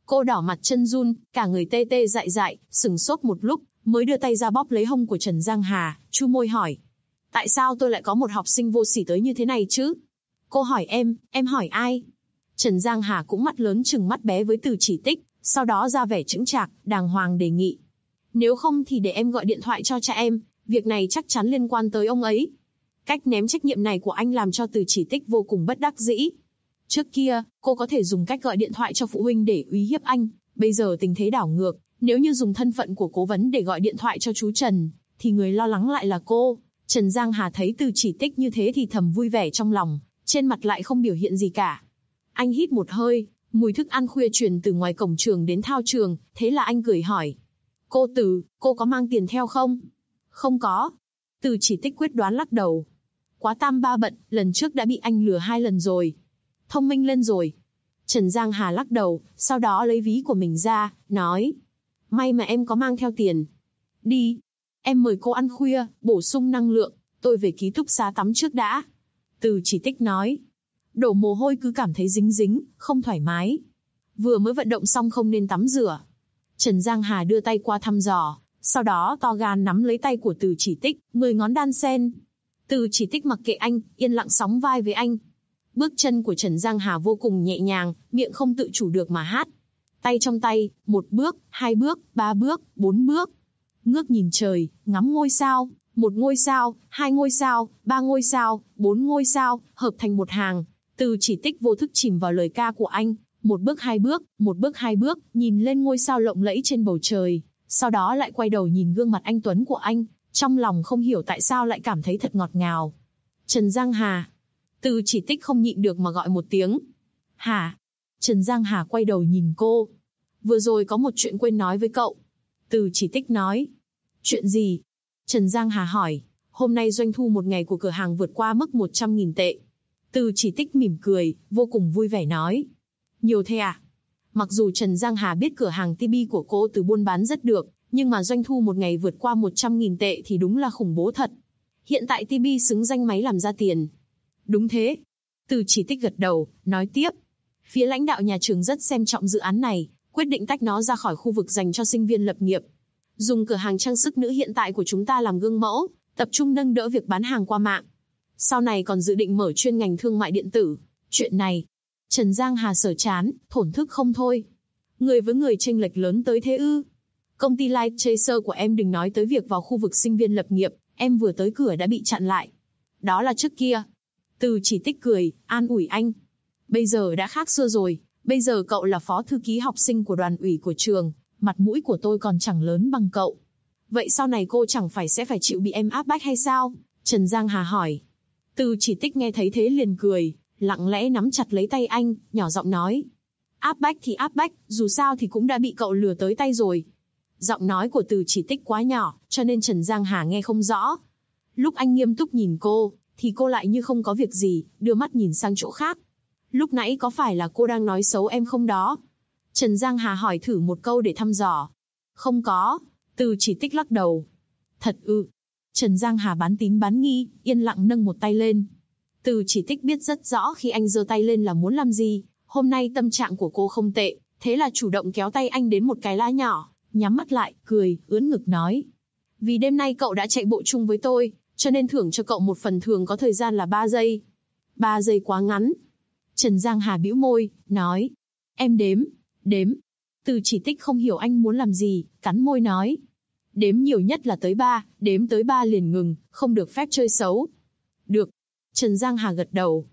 Speaker 2: Cô đỏ mặt chân run, cả người tê tê dại dại, sừng sốt một lúc, mới đưa tay ra bóp lấy hông của Trần Giang Hà, chu môi hỏi. Tại sao tôi lại có một học sinh vô sỉ tới như thế này chứ? Cô hỏi em hỏi ai? Trần Giang Hà cũng mắt lớn chừng mắt bé với Từ Chỉ Tích, sau đó ra vẻ chững chạc, đàng hoàng đề nghị. Nếu không thì để em gọi điện thoại cho cha em, việc này chắc chắn liên quan tới ông ấy. Cách ném trách nhiệm này của anh làm cho Từ Chỉ Tích vô cùng bất đắc dĩ. Trước kia, cô có thể dùng cách gọi điện thoại cho phụ huynh để uy hiếp anh, bây giờ tình thế đảo ngược, nếu như dùng thân phận của cố vấn để gọi điện thoại cho chú Trần, thì người lo lắng lại là cô. Trần Giang Hà thấy Từ Chỉ Tích như thế thì thầm vui vẻ trong lòng, trên mặt lại không biểu hiện gì cả. Anh hít một hơi, mùi thức ăn khuya truyền từ ngoài cổng trường đến thao trường, thế là anh cười hỏi. Cô Từ, cô có mang tiền theo không? Không có. Từ Chỉ Tích quyết đoán lắc đầu. Quá tam ba bận, lần trước đã bị anh lừa 2 lần rồi. Thông minh lên rồi. Trần Giang Hà lắc đầu, sau đó lấy ví của mình ra, nói. May mà em có mang theo tiền. Đi. Em mời cô ăn khuya, bổ sung năng lượng, tôi về ký túc xá tắm trước đã. Từ Chỉ Tích nói. Đổ mồ hôi cứ cảm thấy dính dính, không thoải mái. Vừa mới vận động xong không nên tắm rửa. Trần Giang Hà đưa tay qua thăm dò, sau đó to gan nắm lấy tay của Từ Chỉ Tích, 10 ngón đan sen. Từ Chỉ Tích mặc kệ anh, yên lặng sóng vai với anh. Bước chân của Trần Giang Hà vô cùng nhẹ nhàng, miệng không tự chủ được mà hát. Tay trong tay, 1 bước, 2 bước, 3 bước, 4 bước. Ngước nhìn trời, ngắm ngôi sao, 1 ngôi sao, 2 ngôi sao, 3 ngôi sao, 4 ngôi sao, hợp thành một hàng. Từ Chỉ Tích vô thức chìm vào lời ca của anh, 1 bước 2 bước, 1 bước 2 bước, nhìn lên ngôi sao lộng lẫy trên bầu trời, sau đó lại quay đầu nhìn gương mặt anh tuấn của anh, trong lòng không hiểu tại sao lại cảm thấy thật ngọt ngào. Trần Giang Hà. Từ Chỉ Tích không nhịn được mà gọi một tiếng. Hả? Trần Giang Hà quay đầu nhìn cô. Vừa rồi có một chuyện quên nói với cậu. Từ Chỉ Tích nói. Chuyện gì? Trần Giang Hà hỏi. Hôm nay doanh thu một ngày của cửa hàng vượt qua mức 100.000 tệ. Từ Chỉ Tích mỉm cười, vô cùng vui vẻ nói. Nhiều thế à? Mặc dù Trần Giang Hà biết cửa hàng TB của cô từ buôn bán rất được, nhưng mà doanh thu một ngày vượt qua 100.000 tệ thì đúng là khủng bố thật. Hiện tại TB xứng danh máy làm ra tiền. Đúng thế. Từ Chỉ Tích gật đầu, nói tiếp. Phía lãnh đạo nhà trường rất xem trọng dự án này, quyết định tách nó ra khỏi khu vực dành cho sinh viên lập nghiệp. Dùng cửa hàng trang sức nữ hiện tại của chúng ta làm gương mẫu, tập trung nâng đỡ việc bán hàng qua mạng. Sau này còn dự định mở chuyên ngành thương mại điện tử. Chuyện này, Trần Giang Hà sờ chán, thổn thức không thôi. Người với người chênh lệch lớn tới thế ư? Công ty Light Chaser của em đừng nói tới việc vào khu vực sinh viên lập nghiệp, em vừa tới cửa đã bị chặn lại. Đó là trước kia. Từ Chỉ Tích cười, an ủi anh. Bây giờ đã khác xưa rồi, bây giờ cậu là phó thư ký học sinh của đoàn ủy của trường, mặt mũi của tôi còn chẳng lớn bằng cậu. Vậy sau này cô chẳng phải sẽ phải chịu bị em áp bách hay sao? Trần Giang Hà hỏi. Từ Chỉ Tích nghe thấy thế liền cười, lặng lẽ nắm chặt lấy tay anh, nhỏ giọng nói. Áp bách thì áp bách, dù sao thì cũng đã bị cậu lừa tới tay rồi. Giọng nói của Từ Chỉ Tích quá nhỏ, cho nên Trần Giang Hà nghe không rõ. Lúc anh nghiêm túc nhìn cô, thì cô lại như không có việc gì, đưa mắt nhìn sang chỗ khác. Lúc nãy có phải là cô đang nói xấu em không đó? Trần Giang Hà hỏi thử một câu để thăm dò. Không có. Từ Chỉ Tích lắc đầu. Thật ư? Trần Giang Hà bán tín bán nghi, yên lặng nâng một tay lên. Từ Chỉ Tích biết rất rõ khi anh giơ tay lên là muốn làm gì. Hôm nay tâm trạng của cô không tệ, thế là chủ động kéo tay anh đến một cái lá nhỏ, nhắm mắt lại, cười, ưỡn ngực nói. Vì đêm nay cậu đã chạy bộ chung với tôi, cho nên thưởng cho cậu một phần thưởng có thời gian là 3 giây. 3 giây quá ngắn. Trần Giang Hà bĩu môi, nói. Em đếm. Từ Chỉ Tích không hiểu anh muốn làm gì, cắn môi nói. Đếm nhiều nhất là tới 3, đếm tới 3 liền ngừng, không được phép chơi xấu. Được. Trần Giang Hà gật đầu.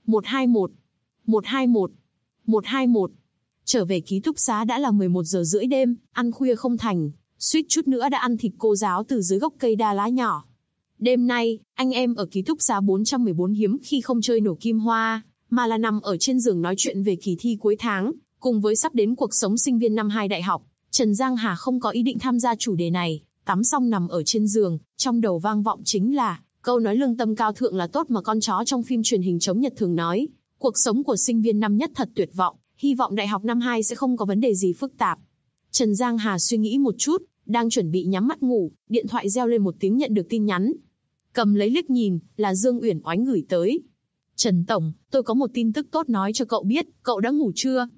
Speaker 2: 121. 121. 121. Trở về ký túc xá đã là 11 giờ rưỡi đêm, ăn khuya không thành, suýt chút nữa đã ăn thịt cô giáo từ dưới gốc cây đa lá nhỏ. Đêm nay, anh em ở ký túc xá 414 hiếm khi không chơi nổ kim hoa, mà là nằm ở trên giường nói chuyện về kỳ thi cuối tháng, cùng với sắp đến cuộc sống sinh viên năm 2 đại học. Trần Giang Hà không có ý định tham gia chủ đề này, tắm xong nằm ở trên giường, trong đầu vang vọng chính là câu nói lương tâm cao thượng là tốt mà con chó trong phim truyền hình chống Nhật thường nói. Cuộc sống của sinh viên năm nhất thật tuyệt vọng, hy vọng đại học năm 2 sẽ không có vấn đề gì phức tạp. Trần Giang Hà suy nghĩ một chút, đang chuẩn bị nhắm mắt ngủ, điện thoại reo lên một tiếng nhận được tin nhắn. Cầm lấy liếc nhìn, là Dương Uyển Oánh gửi tới. Trần Tổng, tôi có một tin tức tốt nói cho cậu biết, cậu đã ngủ chưa?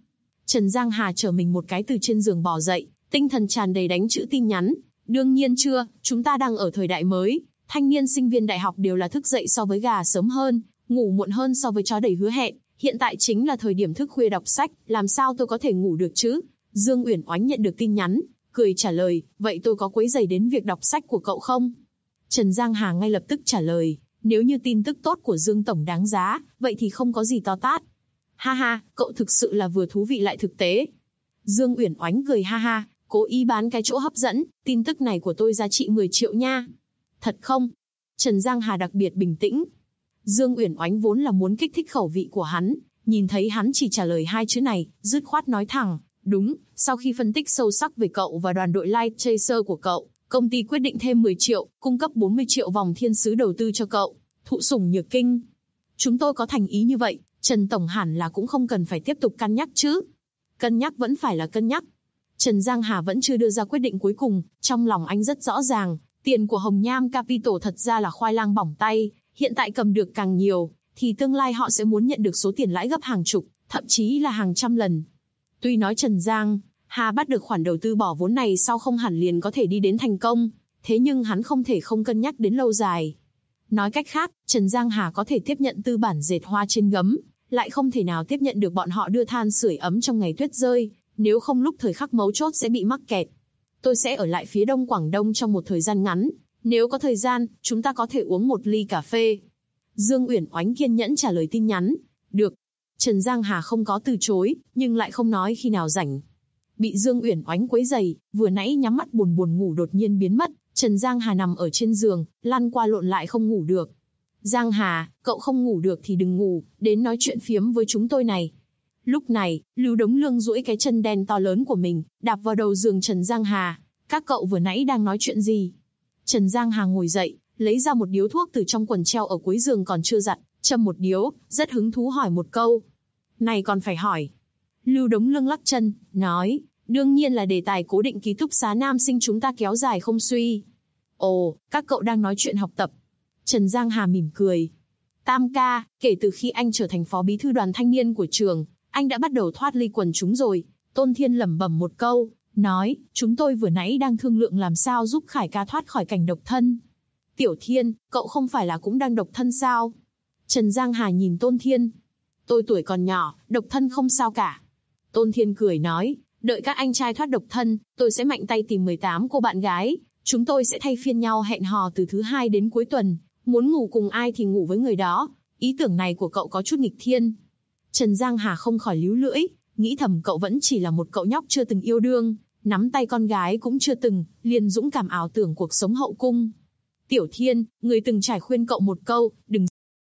Speaker 2: Trần Giang Hà trở mình một cái từ trên giường bò dậy, tinh thần tràn đầy đánh chữ tin nhắn. Đương nhiên chưa, chúng ta đang ở thời đại mới. Thanh niên sinh viên đại học đều là thức dậy so với gà sớm hơn, ngủ muộn hơn so với chó đầy hứa hẹn. Hiện tại chính là thời điểm thức khuya đọc sách, làm sao tôi có thể ngủ được chứ? Dương Uyển Oánh nhận được tin nhắn, cười trả lời, vậy tôi có quấy rầy đến việc đọc sách của cậu không? Trần Giang Hà ngay lập tức trả lời, nếu như tin tức tốt của Dương Tổng đáng giá, vậy thì không có gì to tát. Ha ha, cậu thực sự là vừa thú vị lại thực tế. Dương Uyển Oánh cười ha ha, cố ý bán cái chỗ hấp dẫn, tin tức này của tôi giá trị 10 triệu nha. Thật không? Trần Giang Hà đặc biệt bình tĩnh. Dương Uyển Oánh vốn là muốn kích thích khẩu vị của hắn, nhìn thấy hắn chỉ trả lời 2 chữ này, dứt khoát nói thẳng, đúng, sau khi phân tích sâu sắc về cậu và đoàn đội Light Chaser của cậu, công ty quyết định thêm 10 triệu, cung cấp 40 triệu vòng thiên sứ đầu tư cho cậu, thụ sủng nhược kinh. Chúng tôi có thành ý như vậy, Trần Tổng hẳn là cũng không cần phải tiếp tục cân nhắc chứ. Cân nhắc vẫn phải là cân nhắc. Trần Giang Hà vẫn chưa đưa ra quyết định cuối cùng, trong lòng anh rất rõ ràng, tiền của Hồng Nham Capital thật ra là khoai lang bỏng tay, hiện tại cầm được càng nhiều, thì tương lai họ sẽ muốn nhận được số tiền lãi gấp hàng chục, thậm chí là hàng trăm lần. Tuy nói Trần Giang Hà bắt được khoản đầu tư bỏ vốn này sau không hẳn liền có thể đi đến thành công, thế nhưng hắn không thể không cân nhắc đến lâu dài. Nói cách khác, Trần Giang Hà có thể tiếp nhận tư bản dệt hoa trên gấm, lại không thể nào tiếp nhận được bọn họ đưa than sưởi ấm trong ngày tuyết rơi, nếu không lúc thời khắc mấu chốt sẽ bị mắc kẹt. Tôi sẽ ở lại phía đông Quảng Đông trong một thời gian ngắn, nếu có thời gian, chúng ta có thể uống một ly cà phê. Dương Uyển Oánh kiên nhẫn trả lời tin nhắn. Được. Trần Giang Hà không có từ chối, nhưng lại không nói khi nào rảnh. Bị Dương Uyển Oánh quấy rầy, vừa nãy nhắm mắt buồn buồn ngủ đột nhiên biến mất, Trần Giang Hà nằm ở trên giường, lăn qua lộn lại không ngủ được. Giang Hà, cậu không ngủ được thì đừng ngủ, đến nói chuyện phiếm với chúng tôi này. Lúc này, Lưu Đống Lương duỗi cái chân đen to lớn của mình, đạp vào đầu giường Trần Giang Hà. Các cậu vừa nãy đang nói chuyện gì? Trần Giang Hà ngồi dậy, lấy ra một điếu thuốc từ trong quần treo ở cuối giường còn chưa giặt, châm một điếu, rất hứng thú hỏi một câu. Này còn phải hỏi. Lưu Đống Lương lắc chân, nói, đương nhiên là đề tài cố định ký túc xá nam sinh chúng ta kéo dài không suy. Ồ, các cậu đang nói chuyện học tập. Trần Giang Hà mỉm cười. Tam ca, kể từ khi anh trở thành phó bí thư đoàn thanh niên của trường, anh đã bắt đầu thoát ly quần chúng rồi. Tôn Thiên lẩm bẩm một câu, nói, chúng tôi vừa nãy đang thương lượng làm sao giúp Khải ca thoát khỏi cảnh độc thân. Tiểu Thiên, cậu không phải là cũng đang độc thân sao? Trần Giang Hà nhìn Tôn Thiên. Tôi tuổi còn nhỏ, độc thân không sao cả. Tôn Thiên cười nói, đợi các anh trai thoát độc thân, tôi sẽ mạnh tay tìm 18 cô bạn gái. Chúng tôi sẽ thay phiên nhau hẹn hò từ thứ 2 đến cuối tuần. Muốn ngủ cùng ai thì ngủ với người đó. Ý tưởng này của cậu có chút nghịch thiên. Trần Giang Hà không khỏi líu lưỡi, nghĩ thầm cậu vẫn chỉ là một cậu nhóc chưa từng yêu đương, nắm tay con gái cũng chưa từng, liền dũng cảm ảo tưởng cuộc sống hậu cung. Tiểu Thiên, người từng trải khuyên cậu một câu, đừng.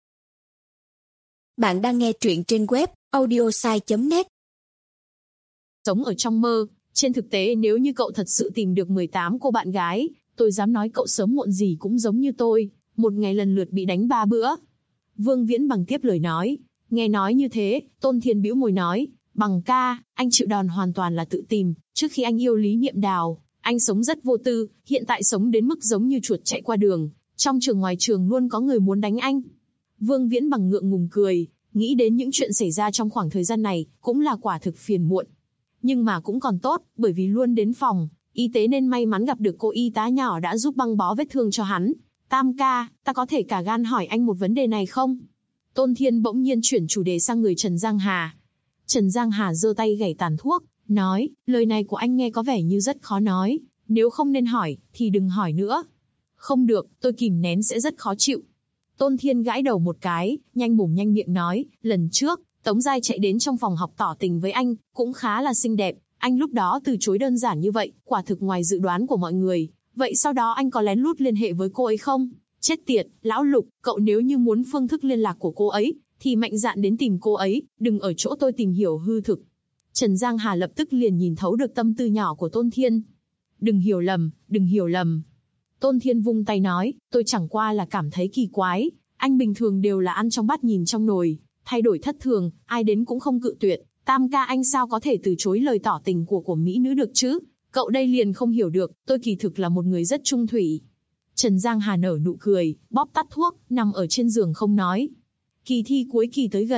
Speaker 3: Bạn đang nghe truyện trên web audiosai.net.
Speaker 2: Sống ở trong mơ, trên thực tế nếu như cậu thật sự tìm được 18 cô bạn gái, tôi dám nói cậu sớm muộn gì cũng giống như tôi, một ngày lần lượt bị đánh 3 bữa. Vương Viễn Bằng tiếp lời nói, nghe nói như thế, Tôn Thiên bĩu môi nói, Bằng ca, anh chịu đòn hoàn toàn là tự tìm, trước khi anh yêu Lý Niệm Đào, anh sống rất vô tư, hiện tại sống đến mức giống như chuột chạy qua đường, trong trường ngoài trường luôn có người muốn đánh anh. Vương Viễn Bằng ngượng ngùng cười, nghĩ đến những chuyện xảy ra trong khoảng thời gian này, cũng là quả thực phiền muộn. Nhưng mà cũng còn tốt, bởi vì luôn đến phòng y tế nên may mắn gặp được cô y tá nhỏ đã giúp băng bó vết thương cho hắn. Tam ca, ta có thể cả gan hỏi anh một vấn đề này không? Tôn Thiên bỗng nhiên chuyển chủ đề sang người Trần Giang Hà. Trần Giang Hà giơ tay gảy tàn thuốc, nói, lời này của anh nghe có vẻ như rất khó nói, nếu không nên hỏi, thì đừng hỏi nữa. Không được, tôi kìm nén sẽ rất khó chịu. Tôn Thiên gãi đầu một cái, nhanh mồm nhanh miệng nói, lần trước, Tống Giai chạy đến trong phòng học tỏ tình với anh, cũng khá là xinh đẹp, anh lúc đó từ chối đơn giản như vậy, quả thực ngoài dự đoán của mọi người. Vậy sau đó anh có lén lút liên hệ với cô ấy không? Chết tiệt, lão Lục, cậu nếu như muốn phương thức liên lạc của cô ấy, thì mạnh dạn đến tìm cô ấy, đừng ở chỗ tôi tìm hiểu hư thực. Trần Giang Hà lập tức liền nhìn thấu được tâm tư nhỏ của Tôn Thiên. Đừng hiểu lầm, đừng hiểu lầm. Tôn Thiên vung tay nói, tôi chẳng qua là cảm thấy kỳ quái, anh bình thường đều là ăn trong bát nhìn trong nồi, thay đổi thất thường, ai đến cũng không cự tuyệt, Tam ca anh sao có thể từ chối lời tỏ tình của mỹ nữ được chứ? Cậu đây liền không hiểu được, tôi kỳ thực là một người rất trung thủy. Trần Giang Hà nở nụ cười, bóp tắt thuốc, nằm ở trên giường không nói. Kỳ thi cuối kỳ tới gần,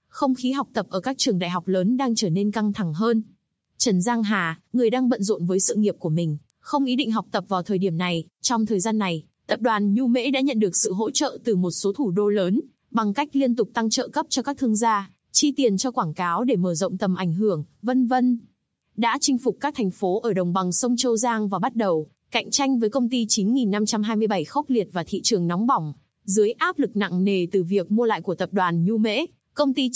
Speaker 2: Không khí học tập ở các trường đại học lớn đang trở nên căng thẳng hơn. Trần Giang Hà, người đang bận rộn với sự nghiệp của mình, không ý định học tập vào thời điểm này. Trong thời gian này, tập đoàn Nhu Mễ đã nhận được sự hỗ trợ từ một số thủ đô lớn, bằng cách liên tục tăng trợ cấp cho các thương gia, chi tiền cho quảng cáo để mở rộng tầm ảnh hưởng, vân vân. Đã chinh phục các thành phố ở đồng bằng sông Châu Giang và bắt đầu cạnh tranh với công ty 9527 khốc liệt và thị trường nóng bỏng. Dưới áp lực nặng nề từ việc mua lại của tập đoàn Nhu Mễ, công ty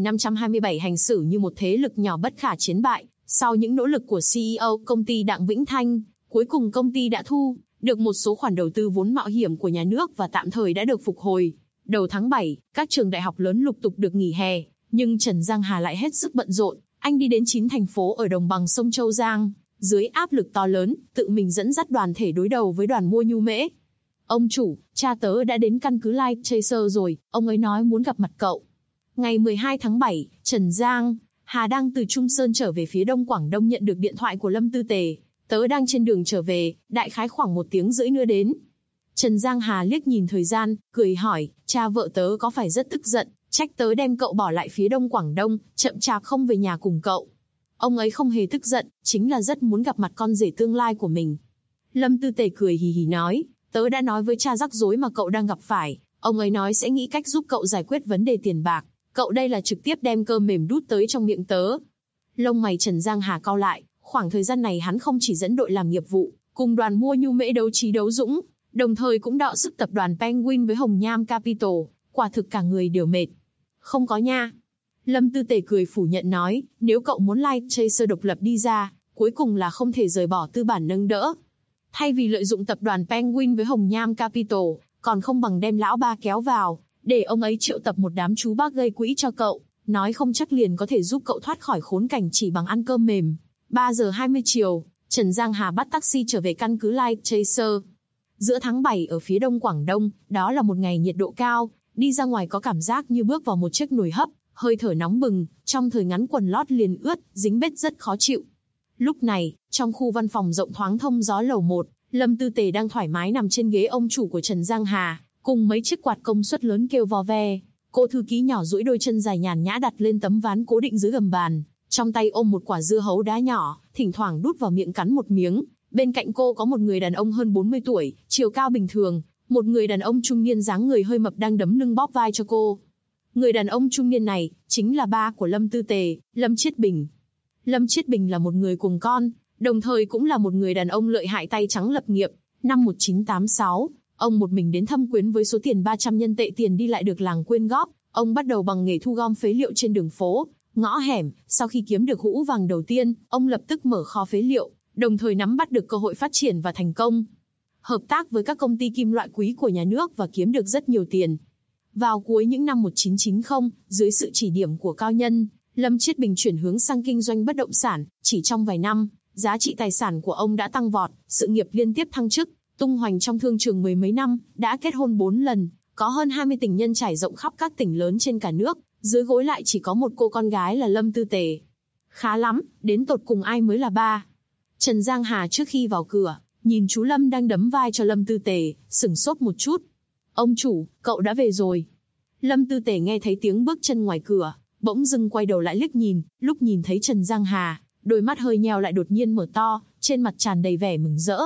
Speaker 2: 9527 hành xử như một thế lực nhỏ bất khả chiến bại. Sau những nỗ lực của CEO công ty Đặng Vĩnh Thanh, cuối cùng công ty đã thu được một số khoản đầu tư vốn mạo hiểm của nhà nước và tạm thời đã được phục hồi. Đầu tháng 7, các trường đại học lớn lục tục được nghỉ hè, nhưng Trần Giang Hà lại hết sức bận rộn. Anh đi đến 9 thành phố ở đồng bằng sông Châu Giang, dưới áp lực to lớn, tự mình dẫn dắt đoàn thể đối đầu với đoàn mua Nhu Mễ. Ông chủ, cha tớ đã đến căn cứ Light Chaser rồi, ông ấy nói muốn gặp mặt cậu. Ngày 12 tháng 7, Trần Giang Hà đang từ Trung Sơn trở về phía đông Quảng Đông nhận được điện thoại của Lâm Tư Tề. Tớ đang trên đường trở về, đại khái khoảng 1 tiếng rưỡi nữa đến. Trần Giang Hà liếc nhìn thời gian, cười hỏi, cha vợ tớ có phải rất tức giận, trách tớ đem cậu bỏ lại phía đông Quảng Đông, chậm chạp không về nhà cùng cậu. Ông ấy không hề tức giận, chính là rất muốn gặp mặt con rể tương lai của mình. Lâm Tư Tề cười hì hì nói, tớ đã nói với cha rắc rối mà cậu đang gặp phải, ông ấy nói sẽ nghĩ cách giúp cậu giải quyết vấn đề tiền bạc. Cậu đây là trực tiếp đem cơm mềm đút tới trong miệng tớ. Lông mày Trần Giang Hà cau lại, khoảng thời gian này hắn không chỉ dẫn đội làm nghiệp vụ, cùng đoàn mua Nhu Mễ đấu trí đấu dũng, đồng thời cũng đọ sức tập đoàn Penguin với Hồng Nham Capital, quả thực cả người đều mệt. Không có nha. Lâm Tư Tề cười phủ nhận nói, nếu cậu muốn Light Chaser độc lập đi ra, cuối cùng là không thể rời bỏ tư bản nâng đỡ. Thay vì lợi dụng tập đoàn Penguin với Hồng Nham Capital, còn không bằng đem lão ba kéo vào, để ông ấy triệu tập một đám chú bác gây quỹ cho cậu, nói không chắc liền có thể giúp cậu thoát khỏi khốn cảnh chỉ bằng ăn cơm mềm. 3 giờ 20 chiều, Trần Giang Hà bắt taxi trở về căn cứ Light Chaser. Giữa tháng 7 ở phía đông Quảng Đông, đó là một ngày nhiệt độ cao, đi ra ngoài có cảm giác như bước vào một chiếc nồi hấp, hơi thở nóng bừng, trong thời ngắn quần lót liền ướt, dính bết rất khó chịu. Lúc này, trong khu văn phòng rộng thoáng thông gió lầu 1, Lâm Tư Tề đang thoải mái nằm trên ghế ông chủ của Trần Giang Hà, cùng mấy chiếc quạt công suất lớn kêu vò ve. Cô thư ký nhỏ duỗi đôi chân dài nhàn nhã đặt lên tấm ván cố định dưới gầm bàn, trong tay ôm một quả dưa hấu đá nhỏ, thỉnh thoảng đút vào miệng cắn một miếng. Bên cạnh cô có một người đàn ông hơn 40 tuổi, chiều cao bình thường, một người đàn ông trung niên dáng người hơi mập đang đấm lưng bóp vai cho cô. Người đàn ông trung niên này chính là ba của Lâm Tư Tề, Lâm Chiết Bình. Lâm Chiết Bình là một người cùng con, đồng thời cũng là một người đàn ông lợi hại tay trắng lập nghiệp. Năm 1986, ông một mình đến thâm quyến với số tiền 300 nhân tệ tiền đi lại được làng quyên góp. Ông bắt đầu bằng nghề thu gom phế liệu trên đường phố, ngõ hẻm. Sau khi kiếm được hũ vàng đầu tiên, ông lập tức mở kho phế liệu, đồng thời nắm bắt được cơ hội phát triển và thành công. Hợp tác với các công ty kim loại quý của nhà nước và kiếm được rất nhiều tiền. Vào cuối những năm 1990, dưới sự chỉ điểm của cao nhân, Lâm Chiết Bình chuyển hướng sang kinh doanh bất động sản. Chỉ trong vài năm, giá trị tài sản của ông đã tăng vọt, sự nghiệp liên tiếp thăng chức, tung hoành trong thương trường mười mấy năm, đã kết hôn 4 lần, có hơn 20 tình nhân trải rộng khắp các tỉnh lớn trên cả nước, dưới gối lại chỉ có một cô con gái là Lâm Tư Tề. Khá lắm, đến tột cùng ai mới là ba? Trần Giang Hà trước khi vào cửa, nhìn chú Lâm đang đấm vai cho Lâm Tư Tề, sửng sốt một chút. Ông chủ, cậu đã về rồi. Lâm Tư Tề nghe thấy tiếng bước chân ngoài cửa, bỗng dưng quay đầu lại liếc nhìn, lúc nhìn thấy Trần Giang Hà, đôi mắt hơi nheo lại đột nhiên mở to, trên mặt tràn đầy vẻ mừng rỡ.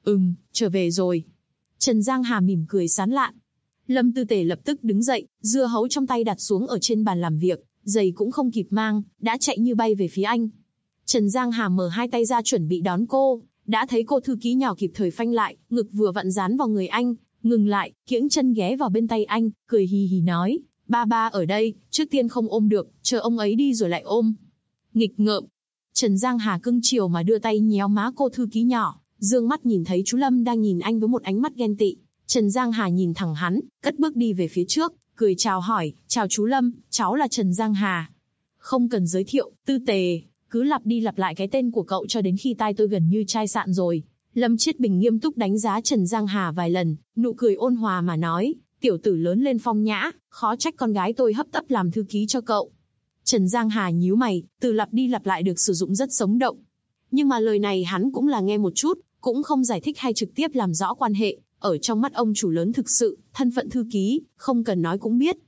Speaker 2: Trở về rồi. Trần Giang Hà mỉm cười sán lạn. Lâm Tư Tề lập tức đứng dậy, dưa hấu trong tay đặt xuống ở trên bàn làm việc, giày cũng không kịp mang, đã chạy như bay về phía anh. Trần Giang Hà mở hai tay ra chuẩn bị đón cô, đã thấy cô thư ký nhỏ kịp thời phanh lại, ngực vừa vặn dán vào người anh, ngừng lại, kiễng chân ghé vào bên tay anh, cười hì hì nói, ba ở đây, trước tiên không ôm được, chờ ông ấy đi rồi lại ôm. Nghịch ngợm. Trần Giang Hà cưng chiều mà đưa tay nhéo má cô thư ký nhỏ, dương mắt nhìn thấy chú Lâm đang nhìn anh với một ánh mắt ghen tị. Trần Giang Hà nhìn thẳng hắn, cất bước đi về phía trước, cười chào hỏi, chào chú Lâm, cháu là Trần Giang Hà. Không cần giới thiệu, Tư Tề, cứ lặp đi lặp lại cái tên của cậu cho đến khi tai tôi gần như chai sạn rồi. Lâm Chiết Bình nghiêm túc đánh giá Trần Giang Hà vài lần, nụ cười ôn hòa mà nói, tiểu tử lớn lên phong nhã, khó trách con gái tôi hấp tấp làm thư ký cho cậu. Trần Giang Hà nhíu mày, từ lặp đi lặp lại được sử dụng rất sống động. Nhưng mà lời này hắn cũng là nghe một chút, cũng không giải thích hay trực tiếp làm rõ quan hệ. Ở trong mắt ông chủ lớn thực sự, thân phận thư ký, không cần nói cũng biết.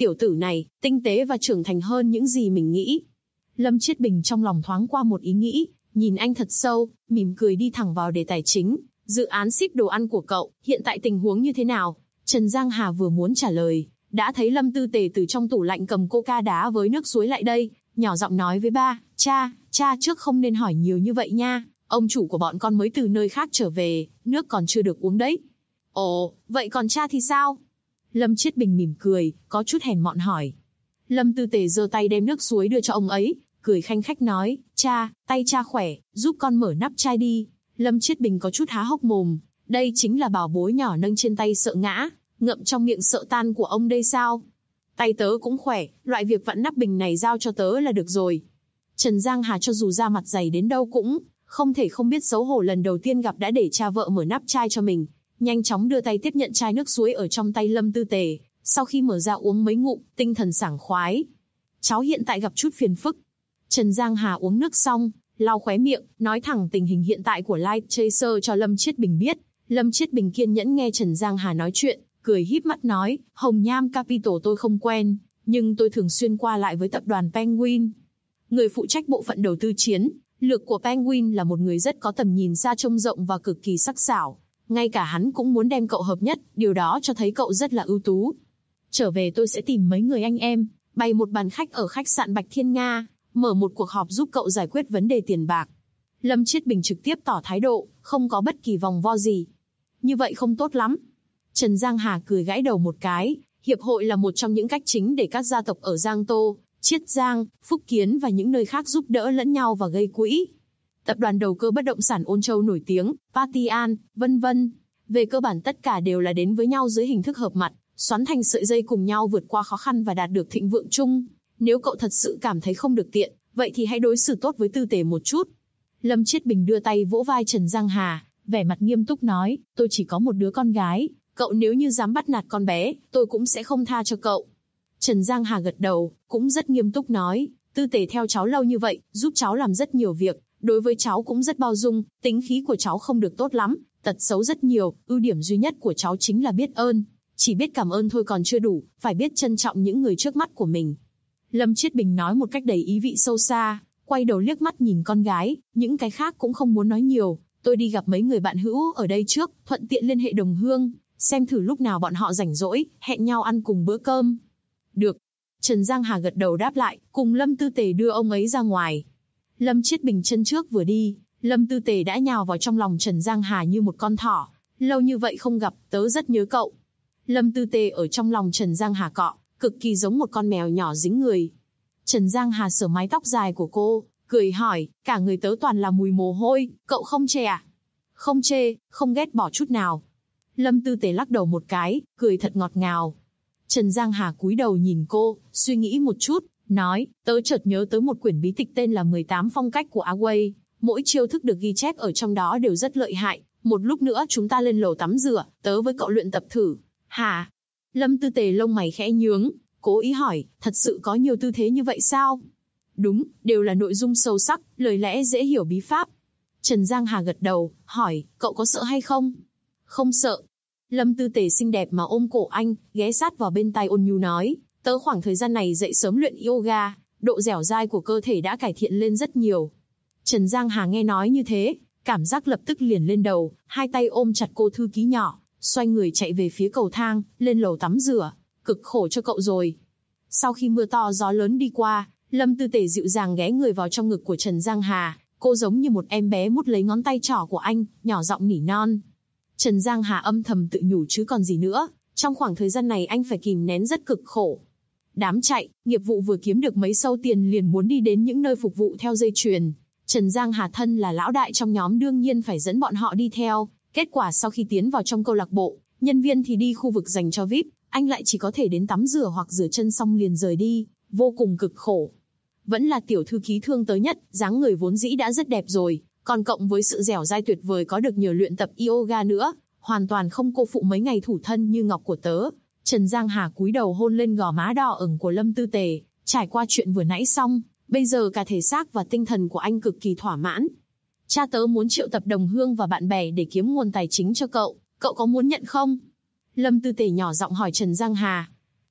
Speaker 2: tiểu tử này, tinh tế và trưởng thành hơn những gì mình nghĩ. Lâm Chiết Bình trong lòng thoáng qua một ý nghĩ, nhìn anh thật sâu, mỉm cười đi thẳng vào đề tài chính. Dự án ship đồ ăn của cậu, hiện tại tình huống như thế nào? Trần Giang Hà vừa muốn trả lời, đã thấy Lâm Tư Tề từ trong tủ lạnh cầm coca đá với nước suối lại đây, nhỏ giọng nói với ba, cha trước không nên hỏi nhiều như vậy nha, ông chủ của bọn con mới từ nơi khác trở về, nước còn chưa được uống đấy. Ồ, vậy còn cha thì sao? Lâm Chiết Bình mỉm cười, có chút hèn mọn hỏi. Lâm Tư Tề giơ tay đem nước suối đưa cho ông ấy, cười khanh khách nói, cha, tay cha khỏe, giúp con mở nắp chai đi. Lâm Chiết Bình có chút há hốc mồm, đây chính là bảo bối nhỏ nâng trên tay sợ ngã, ngậm trong miệng sợ tan của ông đây sao? Tay tớ cũng khỏe, loại việc vặn nắp bình này giao cho tớ là được rồi. Trần Giang Hà cho dù da mặt dày đến đâu cũng không thể không biết xấu hổ, lần đầu tiên gặp đã để cha vợ mở nắp chai cho mình. Nhanh chóng đưa tay tiếp nhận chai nước suối ở trong tay Lâm Tư Tề, sau khi mở ra uống mấy ngụm, tinh thần sảng khoái. Cháu hiện tại gặp chút phiền phức. Trần Giang Hà uống nước xong, lau khóe miệng, nói thẳng tình hình hiện tại của Light Chaser cho Lâm Chiết Bình biết. Lâm Chiết Bình kiên nhẫn nghe Trần Giang Hà nói chuyện, cười híp mắt nói, Hồng Nham Capital tôi không quen, nhưng tôi thường xuyên qua lại với tập đoàn Penguin. Người phụ trách bộ phận đầu tư chiến lược của Penguin là một người rất có tầm nhìn xa trông rộng và cực kỳ sắc sảo. Ngay cả hắn cũng muốn đem cậu hợp nhất, điều đó cho thấy cậu rất là ưu tú. Trở về tôi sẽ tìm mấy người anh em, bày một bàn khách ở khách sạn Bạch Thiên Nga, mở một cuộc họp giúp cậu giải quyết vấn đề tiền bạc. Lâm Chiết Bình trực tiếp tỏ thái độ, không có bất kỳ vòng vo gì. Như vậy không tốt lắm. Trần Giang Hà cười gãi đầu một cái, hiệp hội là một trong những cách chính để các gia tộc ở Giang Tô, Chiết Giang, Phúc Kiến và những nơi khác giúp đỡ lẫn nhau và gây quỹ. Tập đoàn đầu cơ bất động sản Ôn Châu nổi tiếng, Patian, vân vân. Về cơ bản tất cả đều là đến với nhau dưới hình thức hợp mặt, xoắn thành sợi dây cùng nhau vượt qua khó khăn và đạt được thịnh vượng chung. Nếu cậu thật sự cảm thấy không được tiện, vậy thì hãy đối xử tốt với Tư Tề một chút. Lâm Chiết Bình đưa tay vỗ vai Trần Giang Hà, vẻ mặt nghiêm túc nói, tôi chỉ có một đứa con gái, cậu nếu như dám bắt nạt con bé, tôi cũng sẽ không tha cho cậu. Trần Giang Hà gật đầu, cũng rất nghiêm túc nói, Tư Tề theo cháu lâu như vậy, giúp cháu làm rất nhiều việc, đối với cháu cũng rất bao dung, tính khí của cháu không được tốt lắm, tật xấu rất nhiều, ưu điểm duy nhất của cháu chính là biết ơn. Chỉ biết cảm ơn thôi còn chưa đủ, phải biết trân trọng những người trước mắt của mình. Lâm Chiết Bình nói một cách đầy ý vị sâu xa, quay đầu liếc mắt nhìn con gái, những cái khác cũng không muốn nói nhiều, tôi đi gặp mấy người bạn hữu ở đây trước, thuận tiện liên hệ đồng hương, xem thử lúc nào bọn họ rảnh rỗi, hẹn nhau ăn cùng bữa cơm. Được. Trần Giang Hà gật đầu đáp lại, cùng Lâm Tư Tề đưa ông ấy ra ngoài. Lâm Chiết Bình chân trước vừa đi, Lâm Tư Tề đã nhào vào trong lòng Trần Giang Hà như một con thỏ. Lâu như vậy không gặp, tớ rất nhớ cậu. Lâm Tư Tề ở trong lòng Trần Giang Hà cọ, cực kỳ giống một con mèo nhỏ dính người. Trần Giang Hà sờ mái tóc dài của cô, cười hỏi, cả người tớ toàn là mùi mồ hôi, cậu không chê à? Không chê, không ghét bỏ chút nào. Lâm Tư Tề lắc đầu một cái, cười thật ngọt ngào. Trần Giang Hà cúi đầu nhìn cô, suy nghĩ một chút, nói, tớ chợt nhớ tới một quyển bí tịch tên là 18 phong cách của Away, mỗi chiêu thức được ghi chép ở trong đó đều rất lợi hại, một lúc nữa chúng ta lên lầu tắm rửa, tớ với cậu luyện tập thử. Hả? Lâm Tư Tề lông mày khẽ nhướng, cố ý hỏi, thật sự có nhiều tư thế như vậy sao? Đúng, đều là nội dung sâu sắc, lời lẽ dễ hiểu bí pháp. Trần Giang Hà gật đầu, hỏi, cậu có sợ hay không? Không sợ. Lâm Tư Tề xinh đẹp mà ôm cổ anh, ghé sát vào bên tai ôn nhu nói, tớ khoảng thời gian này dậy sớm luyện yoga, độ dẻo dai của cơ thể đã cải thiện lên rất nhiều. Trần Giang Hà nghe nói như thế, cảm giác lập tức liền lên đầu, hai tay ôm chặt cô thư ký nhỏ, xoay người chạy về phía cầu thang, lên lầu tắm rửa, cực khổ cho cậu rồi. Sau khi mưa to gió lớn đi qua, Lâm Tư Tề dịu dàng ghé người vào trong ngực của Trần Giang Hà, cô giống như một em bé mút lấy ngón tay trỏ của anh, nhỏ giọng nỉ non. Trần Giang Hà âm thầm tự nhủ chứ còn gì nữa, trong khoảng thời gian này anh phải kìm nén rất cực khổ. Đám chạy, nghiệp vụ vừa kiếm được mấy sâu tiền liền muốn đi đến những nơi phục vụ theo dây chuyền. Trần Giang Hà thân là lão đại trong nhóm đương nhiên phải dẫn bọn họ đi theo. Kết quả sau khi tiến vào trong câu lạc bộ, nhân viên thì đi khu vực dành cho VIP, anh lại chỉ có thể đến tắm rửa hoặc rửa chân xong liền rời đi, vô cùng cực khổ. Vẫn là tiểu thư ký thương tới nhất, dáng người vốn dĩ đã rất đẹp rồi, còn cộng với sự dẻo dai tuyệt vời có được nhờ luyện tập yoga nữa, hoàn toàn không cô phụ mấy ngày thủ thân như ngọc của tớ. Trần Giang Hà cúi đầu hôn lên gò má đỏ ửng của Lâm Tư Tề, trải qua chuyện vừa nãy xong, bây giờ cả thể xác và tinh thần của anh cực kỳ thỏa mãn. Cha tớ muốn triệu tập đồng hương và bạn bè để kiếm nguồn tài chính cho cậu, cậu có muốn nhận không? Lâm Tư Tề nhỏ giọng hỏi Trần Giang Hà.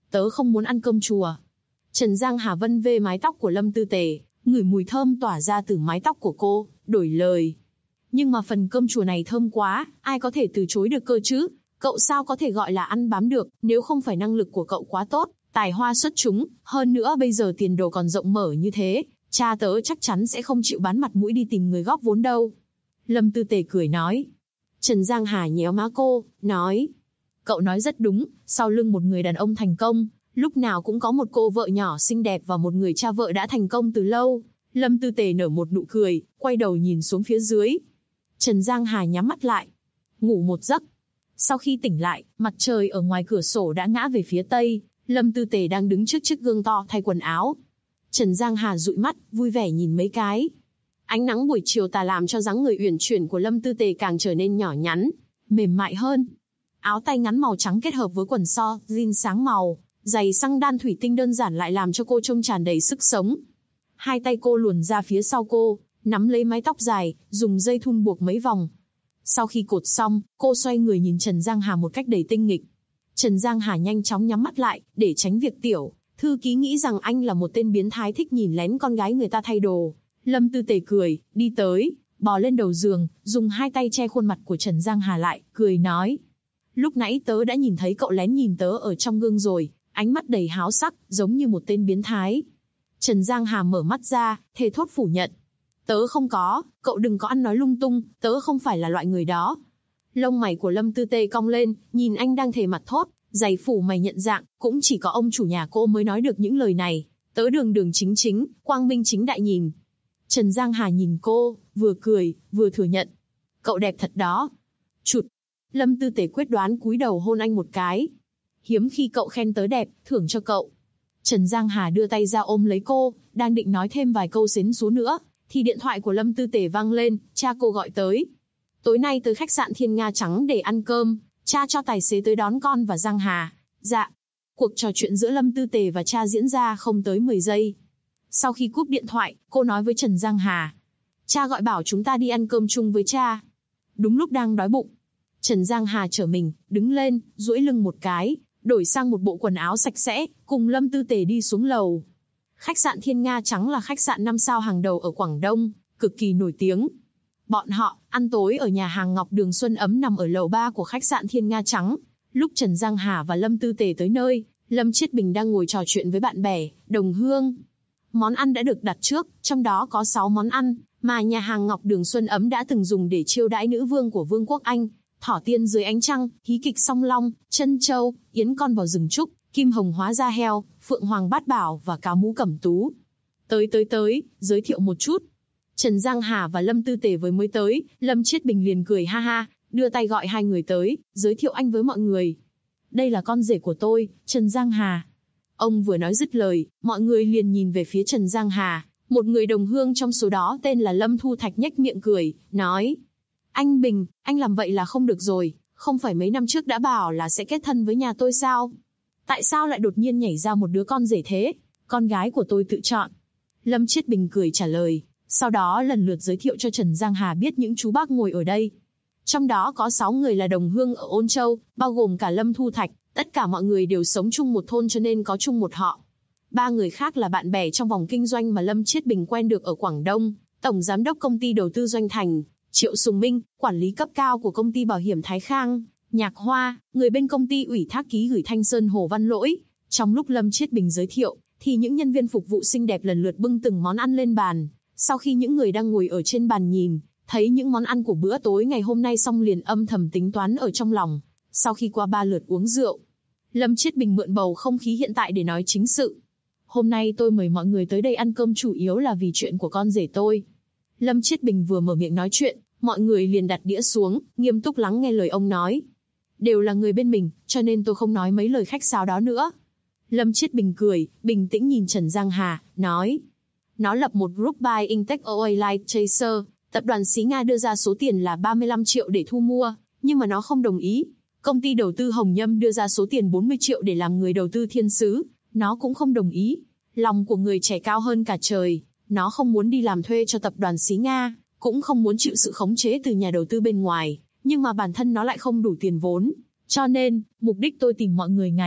Speaker 2: Tớ không muốn ăn cơm chùa. Trần Giang Hà vân vê mái tóc của Lâm Tư Tề, ngửi mùi thơm tỏa ra từ mái tóc của cô, đổi lời. Nhưng mà phần cơm chùa này thơm quá, ai có thể từ chối được cơ chứ? Cậu sao có thể gọi là ăn bám được, nếu không phải năng lực của cậu quá tốt, tài hoa xuất chúng, hơn nữa bây giờ tiền đồ còn rộng mở như thế, cha tớ chắc chắn sẽ không chịu bán mặt mũi đi tìm người góp vốn đâu. Lâm Tư Tề cười nói. Trần Giang Hà nhéo má cô, nói. Cậu nói rất đúng, sau lưng một người đàn ông thành công, lúc nào cũng có một cô vợ nhỏ xinh đẹp và một người cha vợ đã thành công từ lâu. Lâm Tư Tề nở một nụ cười, quay đầu nhìn xuống phía dưới. Trần Giang Hà nhắm mắt lại, ngủ một giấc. Sau khi tỉnh lại, mặt trời ở ngoài cửa sổ đã ngã về phía tây, Lâm Tư Tề đang đứng trước chiếc gương to thay quần áo. Trần Giang Hà dụi mắt, vui vẻ nhìn mấy cái. Ánh nắng buổi chiều tà làm cho dáng người uyển chuyển của Lâm Tư Tề càng trở nên nhỏ nhắn, mềm mại hơn. Áo tay ngắn màu trắng kết hợp với quần jean sáng màu, giày xăng đan thủy tinh đơn giản lại làm cho cô trông tràn đầy sức sống. Hai tay cô luồn ra phía sau cô, nắm lấy mái tóc dài, dùng dây thun buộc mấy vòng. Sau khi cột xong, cô xoay người nhìn Trần Giang Hà một cách đầy tinh nghịch. Trần Giang Hà nhanh chóng nhắm mắt lại, để tránh việc tiểu thư ký nghĩ rằng anh là một tên biến thái thích nhìn lén con gái người ta thay đồ. Lâm Tư Tề cười, đi tới, bò lên đầu giường, dùng hai tay che khuôn mặt của Trần Giang Hà lại, cười nói. Lúc nãy tớ đã nhìn thấy cậu lén nhìn tớ ở trong gương rồi, ánh mắt đầy háo sắc, giống như một tên biến thái. Trần Giang Hà mở mắt ra, thề thốt phủ nhận. Tớ không có, cậu đừng có ăn nói lung tung, tớ không phải là loại người đó. Lông mày của Lâm Tư Tề cong lên, nhìn anh đang thề mặt thốt, giày phủ mày nhận dạng, cũng chỉ có ông chủ nhà cô mới nói được những lời này. Tớ đường đường chính chính, quang minh chính đại nhìn. Trần Giang Hà nhìn cô, vừa cười, vừa thừa nhận. Cậu đẹp thật đó. Chụt. Lâm Tư Tề quyết đoán cúi đầu hôn anh một cái. Hiếm khi cậu khen tớ đẹp, thưởng cho cậu. Trần Giang Hà đưa tay ra ôm lấy cô, đang định nói thêm vài câu xến xúa nữa, thì điện thoại của Lâm Tư Tề vang lên, cha cô gọi tới. Tối nay tới khách sạn Thiên Nga Trắng để ăn cơm, cha cho tài xế tới đón con và Giang Hà. Dạ. Cuộc trò chuyện giữa Lâm Tư Tề và cha diễn ra không tới 10 giây. Sau khi cúp điện thoại, cô nói với Trần Giang Hà. Cha gọi bảo chúng ta đi ăn cơm chung với cha. Đúng lúc đang đói bụng. Trần Giang Hà trở mình, đứng lên, duỗi lưng một cái, đổi sang một bộ quần áo sạch sẽ, cùng Lâm Tư Tề đi xuống lầu. Khách sạn Thiên Nga Trắng là khách sạn 5 sao hàng đầu ở Quảng Đông, cực kỳ nổi tiếng. Bọn họ ăn tối ở nhà hàng Ngọc Đường Xuân Ấm nằm ở lầu 3 của khách sạn Thiên Nga Trắng. Lúc Trần Giang Hà và Lâm Tư Tề tới nơi, Lâm Chiết Bình đang ngồi trò chuyện với bạn bè, đồng hương. Món ăn đã được đặt trước, trong đó có 6 món ăn mà nhà hàng Ngọc Đường Xuân Ấm đã từng dùng để chiêu đãi nữ vương của Vương quốc Anh. Thỏ tiên dưới ánh trăng, hí kịch song long, chân châu, yến con vào rừng trúc, kim hồng hóa da heo, phượng hoàng bát bảo và cáo mũ cẩm tú. Tới, giới thiệu một chút. Trần Giang Hà và Lâm Tư Tề mới tới, Lâm Chiết Bình liền cười ha ha, đưa tay gọi hai người tới, giới thiệu anh với mọi người. Đây là con rể của tôi, Trần Giang Hà. Ông vừa nói dứt lời, mọi người liền nhìn về phía Trần Giang Hà, một người đồng hương trong số đó tên là Lâm Thu Thạch nhếch miệng cười, nói. Anh Bình, anh làm vậy là không được rồi, không phải mấy năm trước đã bảo là sẽ kết thân với nhà tôi sao? Tại sao lại đột nhiên nhảy ra một đứa con rể thế? Con gái của tôi tự chọn. Lâm Chiết Bình cười trả lời, sau đó lần lượt giới thiệu cho Trần Giang Hà biết những chú bác ngồi ở đây. Trong đó có 6 người là đồng hương ở Ôn Châu, bao gồm cả Lâm Thu Thạch, tất cả mọi người đều sống chung một thôn cho nên có chung một họ. 3 người khác là bạn bè trong vòng kinh doanh mà Lâm Chiết Bình quen được ở Quảng Đông, Tổng Giám đốc Công ty Đầu tư Doanh Thành, Triệu Sùng Minh, quản lý cấp cao của công ty bảo hiểm Thái Khang, Nhạc Hoa, người bên công ty ủy thác ký gửi Thanh Sơn Hồ Văn Lỗi. Trong lúc Lâm Chiết Bình giới thiệu, thì những nhân viên phục vụ xinh đẹp lần lượt bưng từng món ăn lên bàn. Sau khi những người đang ngồi ở trên bàn nhìn, thấy những món ăn của bữa tối ngày hôm nay xong liền âm thầm tính toán ở trong lòng. Sau khi qua 3 lượt uống rượu, Lâm Chiết Bình mượn bầu không khí hiện tại để nói chính sự. Hôm nay tôi mời mọi người tới đây ăn cơm chủ yếu là vì chuyện của con rể tôi. Lâm Chiết Bình vừa mở miệng nói chuyện, mọi người liền đặt đĩa xuống, nghiêm túc lắng nghe lời ông nói. Đều là người bên mình, cho nên tôi không nói mấy lời khách sáo đó nữa. Lâm Chiết Bình cười, bình tĩnh nhìn Trần Giang Hà, nói. Nó lập một group buy Intech OA Light Chaser, tập đoàn xí Nga đưa ra số tiền là 35 triệu để thu mua, nhưng mà nó không đồng ý. Công ty đầu tư Hồng Nhâm đưa ra số tiền 40 triệu để làm người đầu tư thiên sứ, nó cũng không đồng ý. Lòng của người trẻ cao hơn cả trời, nó không muốn đi làm thuê cho tập đoàn xí Nga, cũng không muốn chịu sự khống chế từ nhà đầu tư bên ngoài, nhưng mà bản thân nó lại không đủ tiền vốn. Cho nên, mục đích tôi tìm mọi người ngày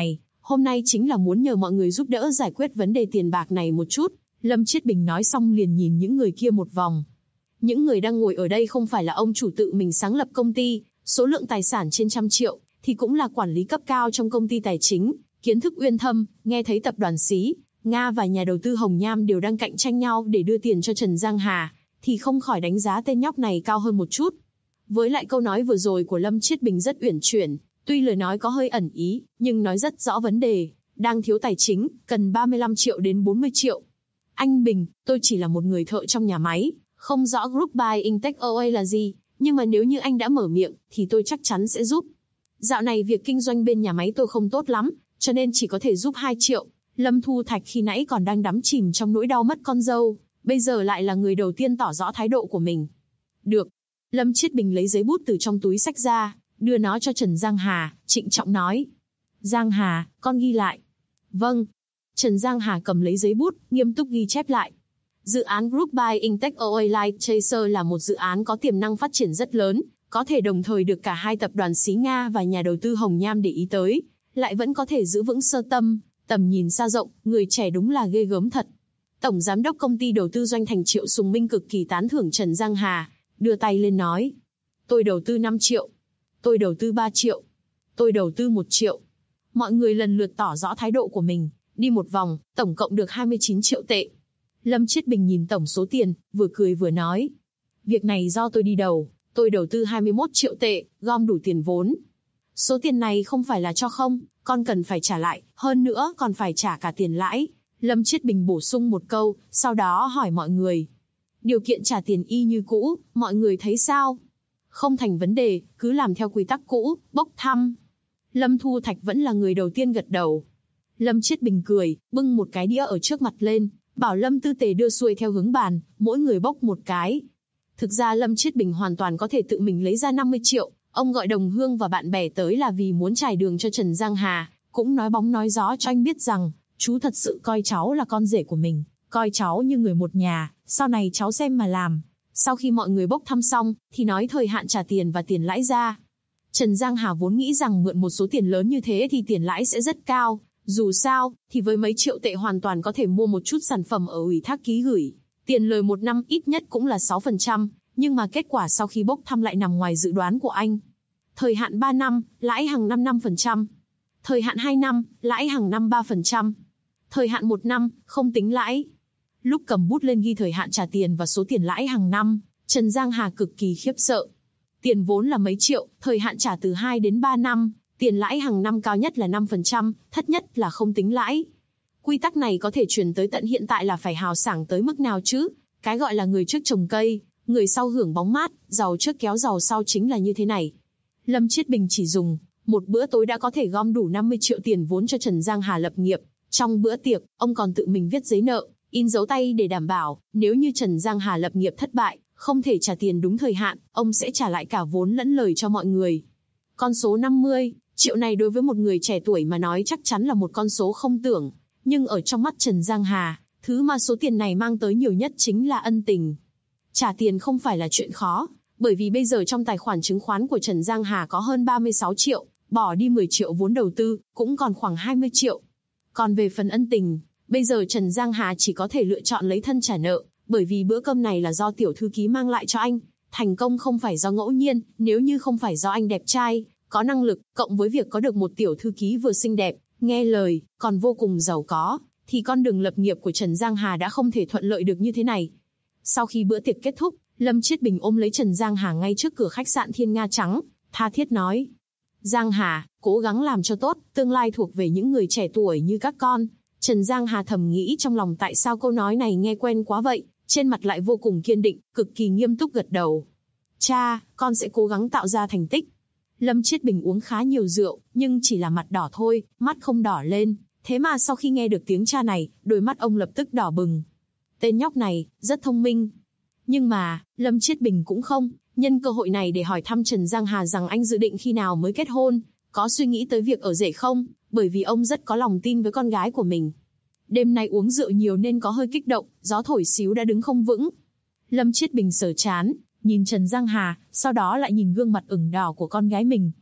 Speaker 2: Hôm nay chính là muốn nhờ mọi người giúp đỡ giải quyết vấn đề tiền bạc này một chút. Lâm Chiết Bình nói xong liền nhìn những người kia một vòng. Những người đang ngồi ở đây không phải là ông chủ tự mình sáng lập công ty, số lượng tài sản trên 100 triệu, thì cũng là quản lý cấp cao trong công ty tài chính, kiến thức uyên thâm, nghe thấy tập đoàn Xí, Nga và nhà đầu tư Hồng Nham đều đang cạnh tranh nhau để đưa tiền cho Trần Giang Hà, thì không khỏi đánh giá tên nhóc này cao hơn một chút. Với lại câu nói vừa rồi của Lâm Chiết Bình rất uyển chuyển, tuy lời nói có hơi ẩn ý, nhưng nói rất rõ vấn đề, đang thiếu tài chính, cần 35 triệu đến 40 triệu. Anh Bình, tôi chỉ là một người thợ trong nhà máy, không rõ Group Buying Takeaway là gì, nhưng mà nếu như anh đã mở miệng, thì tôi chắc chắn sẽ giúp. Dạo này việc kinh doanh bên nhà máy tôi không tốt lắm, cho nên chỉ có thể giúp 2 triệu. Lâm Thu Thạch khi nãy còn đang đắm chìm trong nỗi đau mất con dâu, bây giờ lại là người đầu tiên tỏ rõ thái độ của mình. Được. Lâm Chiết Bình lấy giấy bút từ trong túi xách ra, đưa nó cho Trần Giang Hà, trịnh trọng nói. Giang Hà, con ghi lại. Vâng. Trần Giang Hà cầm lấy giấy bút, nghiêm túc ghi chép lại. Dự án Group Buying Takeaway Light Chaser là một dự án có tiềm năng phát triển rất lớn, có thể đồng thời được cả hai tập đoàn Xí Nga và nhà đầu tư Hồng Nham để ý tới, lại vẫn có thể giữ vững sơ tâm, tầm nhìn xa rộng, người trẻ đúng là ghê gớm thật. Tổng giám đốc công ty đầu tư doanh thành Triệu Sùng Minh cực kỳ tán thưởng Trần Giang Hà, đưa tay lên nói. Tôi đầu tư 5 triệu. Tôi đầu tư 3 triệu. Tôi đầu tư 1 triệu. Mọi người lần lượt tỏ rõ thái độ của mình, đi một vòng, tổng cộng được 29 triệu tệ. Lâm Chiết Bình nhìn tổng số tiền, vừa cười vừa nói. Việc này do tôi đi đầu, tôi đầu tư 21 triệu tệ, gom đủ tiền vốn. Số tiền này không phải là cho không, con cần phải trả lại, hơn nữa còn phải trả cả tiền lãi. Lâm Chiết Bình bổ sung một câu, sau đó hỏi mọi người. Điều kiện trả tiền y như cũ, mọi người thấy sao? Không thành vấn đề, cứ làm theo quy tắc cũ, bốc thăm. Lâm Thu Thạch vẫn là người đầu tiên gật đầu. Lâm Chiết Bình cười, bưng một cái đĩa ở trước mặt lên, bảo Lâm Tư Tề đưa xuôi theo hướng bàn, mỗi người bốc một cái. Thực ra Lâm Chiết Bình hoàn toàn có thể tự mình lấy ra 50 triệu, ông gọi đồng hương và bạn bè tới là vì muốn trải đường cho Trần Giang Hà, cũng nói bóng nói gió cho anh biết rằng, chú thật sự coi cháu là con rể của mình, coi cháu như người một nhà, sau này cháu xem mà làm. Sau khi mọi người bốc thăm xong, thì nói thời hạn trả tiền và tiền lãi ra. Trần Giang Hà vốn nghĩ rằng mượn một số tiền lớn như thế thì tiền lãi sẽ rất cao, dù sao, thì với mấy triệu tệ hoàn toàn có thể mua một chút sản phẩm ở ủy thác ký gửi. Tiền lời một năm ít nhất cũng là 6%, nhưng mà kết quả sau khi bốc thăm lại nằm ngoài dự đoán của anh. Thời hạn 3 năm, lãi hàng năm 5%. Thời hạn 2 năm, lãi hàng năm 3%. Thời hạn 1 năm, không tính lãi. Lúc cầm bút lên ghi thời hạn trả tiền và số tiền lãi hàng năm, Trần Giang Hà cực kỳ khiếp sợ. Tiền vốn là mấy triệu, thời hạn trả từ 2 đến 3 năm, tiền lãi hàng năm cao nhất là 5%, thấp nhất là không tính lãi. Quy tắc này có thể truyền tới tận hiện tại là phải hào sảng tới mức nào chứ? Cái gọi là người trước trồng cây, người sau hưởng bóng mát, giàu trước kéo giàu sau chính là như thế này. Lâm Chiết Bình chỉ dùng một bữa tối đã có thể gom đủ 50 triệu tiền vốn cho Trần Giang Hà lập nghiệp. Trong bữa tiệc, ông còn tự mình viết giấy nợ, in dấu tay để đảm bảo, nếu như Trần Giang Hà lập nghiệp thất bại, không thể trả tiền đúng thời hạn, ông sẽ trả lại cả vốn lẫn lời cho mọi người. Con số 50 triệu này đối với một người trẻ tuổi mà nói chắc chắn là một con số không tưởng, nhưng ở trong mắt Trần Giang Hà, thứ mà số tiền này mang tới nhiều nhất chính là ân tình. Trả tiền không phải là chuyện khó, bởi vì bây giờ trong tài khoản chứng khoán của Trần Giang Hà có hơn 36 triệu, bỏ đi 10 triệu vốn đầu tư, cũng còn khoảng 20 triệu. Còn về phần ân tình, bây giờ Trần Giang Hà chỉ có thể lựa chọn lấy thân trả nợ, bởi vì bữa cơm này là do tiểu thư ký mang lại cho anh. Thành công không phải do ngẫu nhiên, nếu như không phải do anh đẹp trai, có năng lực, cộng với việc có được một tiểu thư ký vừa xinh đẹp, nghe lời, còn vô cùng giàu có, thì con đường lập nghiệp của Trần Giang Hà đã không thể thuận lợi được như thế này. Sau khi bữa tiệc kết thúc, Lâm Chiết Bình ôm lấy Trần Giang Hà ngay trước cửa khách sạn Thiên Nga Trắng, tha thiết nói. Giang Hà, cố gắng làm cho tốt, tương lai thuộc về những người trẻ tuổi như các con. Trần Giang Hà thầm nghĩ trong lòng tại sao câu nói này nghe quen quá vậy, trên mặt lại vô cùng kiên định, cực kỳ nghiêm túc gật đầu. Cha, con sẽ cố gắng tạo ra thành tích. Lâm Chiết Bình uống khá nhiều rượu, nhưng chỉ là mặt đỏ thôi, mắt không đỏ lên. Thế mà sau khi nghe được tiếng cha này, đôi mắt ông lập tức đỏ bừng. Tên nhóc này, rất thông minh. Nhưng mà, Lâm Chiết Bình cũng không, nhân cơ hội này để hỏi thăm Trần Giang Hà rằng anh dự định khi nào mới kết hôn, có suy nghĩ tới việc ở rể không, bởi vì ông rất có lòng tin với con gái của mình. Đêm nay uống rượu nhiều nên có hơi kích động, gió thổi xíu đã đứng không vững. Lâm Chiết Bình sờ chán, nhìn Trần Giang Hà, sau đó lại nhìn gương mặt ửng đỏ của con gái mình.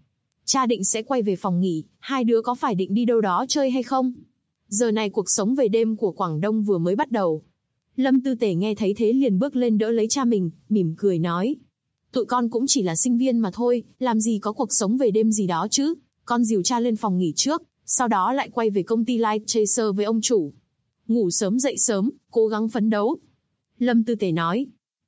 Speaker 2: cha định sẽ quay về phòng nghỉ, hai đứa có phải định đi đâu đó chơi hay không? Giờ này cuộc sống về đêm của Quảng Đông vừa mới bắt đầu. Lâm Tư Tề nghe thấy thế liền bước lên đỡ lấy cha mình, mỉm cười nói. Tụi con cũng chỉ là sinh viên mà thôi, làm gì có cuộc sống về đêm gì đó chứ. Con dìu cha lên phòng nghỉ trước, sau đó lại quay về công ty Light Chaser với ông chủ. Ngủ sớm dậy sớm, cố gắng phấn đấu. Lâm Tư Tề nói.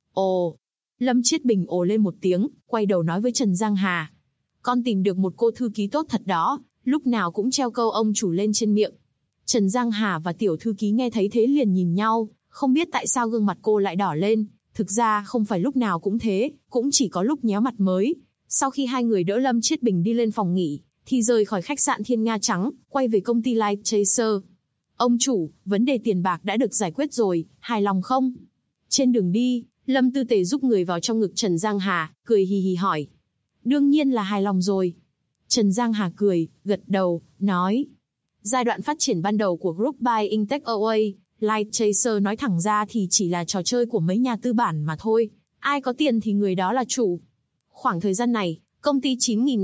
Speaker 2: Ồ. Lâm Chiết Bình ồ lên một tiếng, quay đầu nói với Trần Giang Hà. Con tìm được một cô thư ký tốt thật đó, lúc nào cũng treo câu ông chủ lên trên miệng. Trần Giang Hà và tiểu thư ký nghe thấy thế liền nhìn nhau, không biết tại sao gương mặt cô lại đỏ lên. Thực ra không phải lúc nào cũng thế, cũng chỉ có lúc nhéo mặt mới. Sau khi hai người đỡ Lâm Chiết Bình đi lên phòng nghỉ, thì rời khỏi khách sạn Thiên Nga Trắng, quay về công ty Light Chaser. Ông chủ, vấn đề tiền bạc đã được giải quyết rồi, hài lòng không? Trên đường đi, Lâm Tư Tề giúp người vào trong ngực Trần Giang Hà, cười hì hì hỏi. Đương nhiên là hài lòng rồi. Trần Giang Hà cười, gật đầu, nói. Giai đoạn phát triển ban đầu của Group Buying Takeaway, Light Chaser nói thẳng ra thì chỉ là trò chơi của mấy nhà tư bản mà thôi. Ai có tiền thì người đó là chủ. Khoảng thời gian này, công ty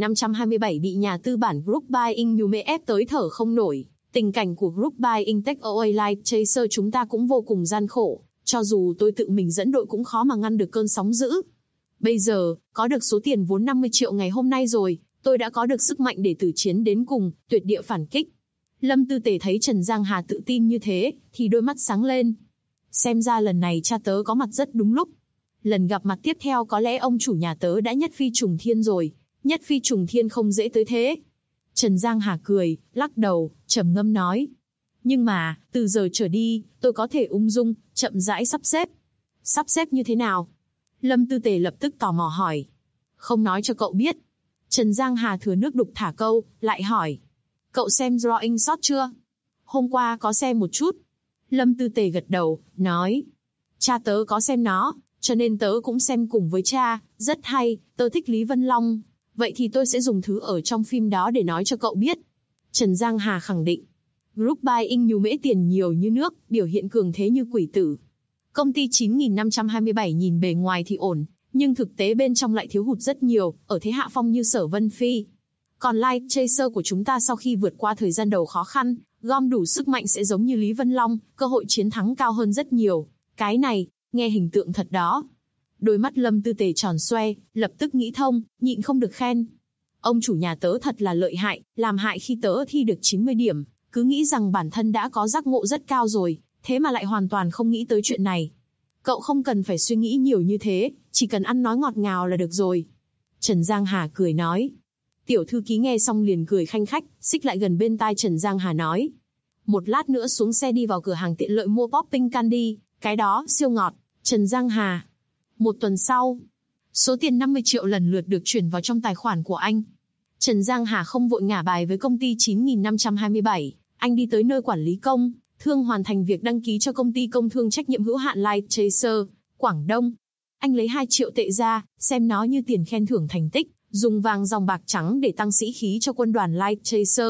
Speaker 2: 9527 bị nhà tư bản Group Buying nhu mê ép tới thở không nổi. Tình cảnh của Group Buying Takeaway Light Chaser chúng ta cũng vô cùng gian khổ. Cho dù tôi tự mình dẫn đội cũng khó mà ngăn được cơn sóng dữ. Bây giờ, có được số tiền vốn 50 triệu ngày hôm nay rồi, tôi đã có được sức mạnh để tử chiến đến cùng, tuyệt địa phản kích. Lâm Tư Tề thấy Trần Giang Hà tự tin như thế, thì đôi mắt sáng lên. Xem ra lần này cha tớ có mặt rất đúng lúc. Lần gặp mặt tiếp theo có lẽ ông chủ nhà tớ đã nhất phi trùng thiên rồi. Nhất phi trùng thiên không dễ tới thế. Trần Giang Hà cười, lắc đầu, trầm ngâm nói. Nhưng mà, từ giờ trở đi, tôi có thể ung dung, chậm rãi sắp xếp. Sắp xếp như thế nào? Lâm Tư Tề lập tức tò mò hỏi. Không nói cho cậu biết. Trần Giang Hà thừa nước đục thả câu, lại hỏi. Cậu xem drawing shot chưa? Hôm qua có xem một chút. Lâm Tư Tề gật đầu, nói. Cha tớ có xem nó, cho nên tớ cũng xem cùng với cha, rất hay, tớ thích Lý Vân Long. Vậy thì tôi sẽ dùng thứ ở trong phim đó để nói cho cậu biết. Trần Giang Hà khẳng định. Group Buying nhu mễ tiền nhiều như nước, biểu hiện cường thế như quỷ tử. Công ty 9527 nhìn bề ngoài thì ổn, nhưng thực tế bên trong lại thiếu hụt rất nhiều, ở thế hạ phong như Sở Vân Phi. Còn Light Chaser của chúng ta sau khi vượt qua thời gian đầu khó khăn, gom đủ sức mạnh sẽ giống như Lý Vân Long, cơ hội chiến thắng cao hơn rất nhiều. Cái này, nghe hình tượng thật đó. Đôi mắt Lâm Tư Tề tròn xoe, lập tức nghĩ thông, nhịn không được khen. Ông chủ nhà tớ thật là lợi hại, làm hại khi tớ thi được 90 điểm, cứ nghĩ rằng bản thân đã có giác ngộ rất cao rồi, thế mà lại hoàn toàn không nghĩ tới chuyện này. Cậu không cần phải suy nghĩ nhiều như thế, chỉ cần ăn nói ngọt ngào là được rồi. Trần Giang Hà cười nói. Tiểu thư ký nghe xong liền cười khanh khách, xích lại gần bên tai Trần Giang Hà nói. Một lát nữa xuống xe đi vào cửa hàng tiện lợi mua popping candy, cái đó siêu ngọt. Trần Giang Hà. Một tuần sau, số tiền 50 triệu lần lượt được chuyển vào trong tài khoản của anh. Trần Giang Hà không vội ngả bài với công ty 9527, anh đi tới nơi quản lý công thương hoàn thành việc đăng ký cho công ty công thương trách nhiệm hữu hạn Light Chaser, Quảng Đông. Anh lấy 2 triệu tệ ra, xem nó như tiền khen thưởng thành tích, dùng vàng dòng bạc trắng để tăng sĩ khí cho quân đoàn Light Chaser.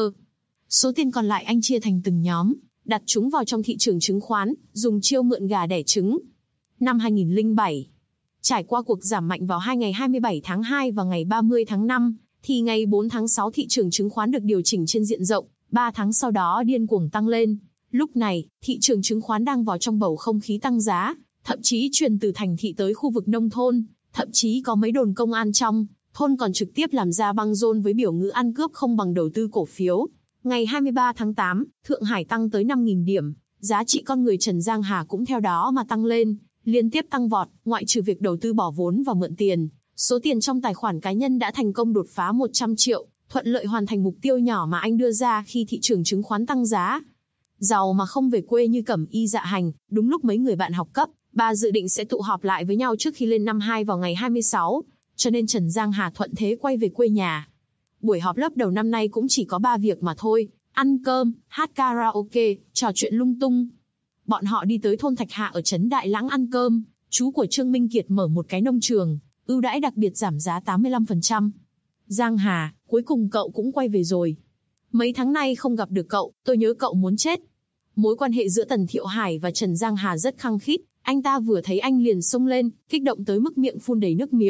Speaker 2: Số tiền còn lại anh chia thành từng nhóm, đặt chúng vào trong thị trường chứng khoán, dùng chiêu mượn gà đẻ trứng. Năm 2007, trải qua cuộc giảm mạnh vào 2 ngày 27 tháng 2 và ngày 30 tháng 5, thì ngày 4 tháng 6 thị trường chứng khoán được điều chỉnh trên diện rộng, 3 tháng sau đó điên cuồng tăng lên. Lúc này, thị trường chứng khoán đang vào trong bầu không khí tăng giá, thậm chí truyền từ thành thị tới khu vực nông thôn, thậm chí có mấy đồn công an trong thôn còn trực tiếp làm ra băng rôn với biểu ngữ ăn cướp không bằng đầu tư cổ phiếu. Ngày 23 tháng 8, Thượng Hải tăng tới 5.000 điểm, giá trị con người Trần Giang Hà cũng theo đó mà tăng lên, liên tiếp tăng vọt, ngoại trừ việc đầu tư bỏ vốn và mượn tiền. Số tiền trong tài khoản cá nhân đã thành công đột phá 100 triệu, thuận lợi hoàn thành mục tiêu nhỏ mà anh đưa ra khi thị trường chứng khoán tăng giá. Giàu mà không về quê như Cẩm Y Dạ Hành, đúng lúc mấy người bạn học cấp, ba dự định sẽ tụ họp lại với nhau trước khi lên năm 2 vào ngày 26, cho nên Trần Giang Hà thuận thế quay về quê nhà. Buổi họp lớp đầu năm nay cũng chỉ có 3 việc mà thôi, ăn cơm, hát karaoke, trò chuyện lung tung. Bọn họ đi tới thôn Thạch Hạ ở trấn Đại Lãng ăn cơm, chú của Trương Minh Kiệt mở một cái nông trường, ưu đãi đặc biệt giảm giá 85%. Giang Hà, cuối cùng cậu cũng quay về rồi. Mấy tháng nay không gặp được cậu, tôi nhớ cậu muốn chết. Mối quan hệ giữa Tần Thiệu Hải và Trần Giang Hà rất khăng khít, anh ta vừa thấy anh liền xông lên, kích động tới mức miệng phun đầy nước miếng.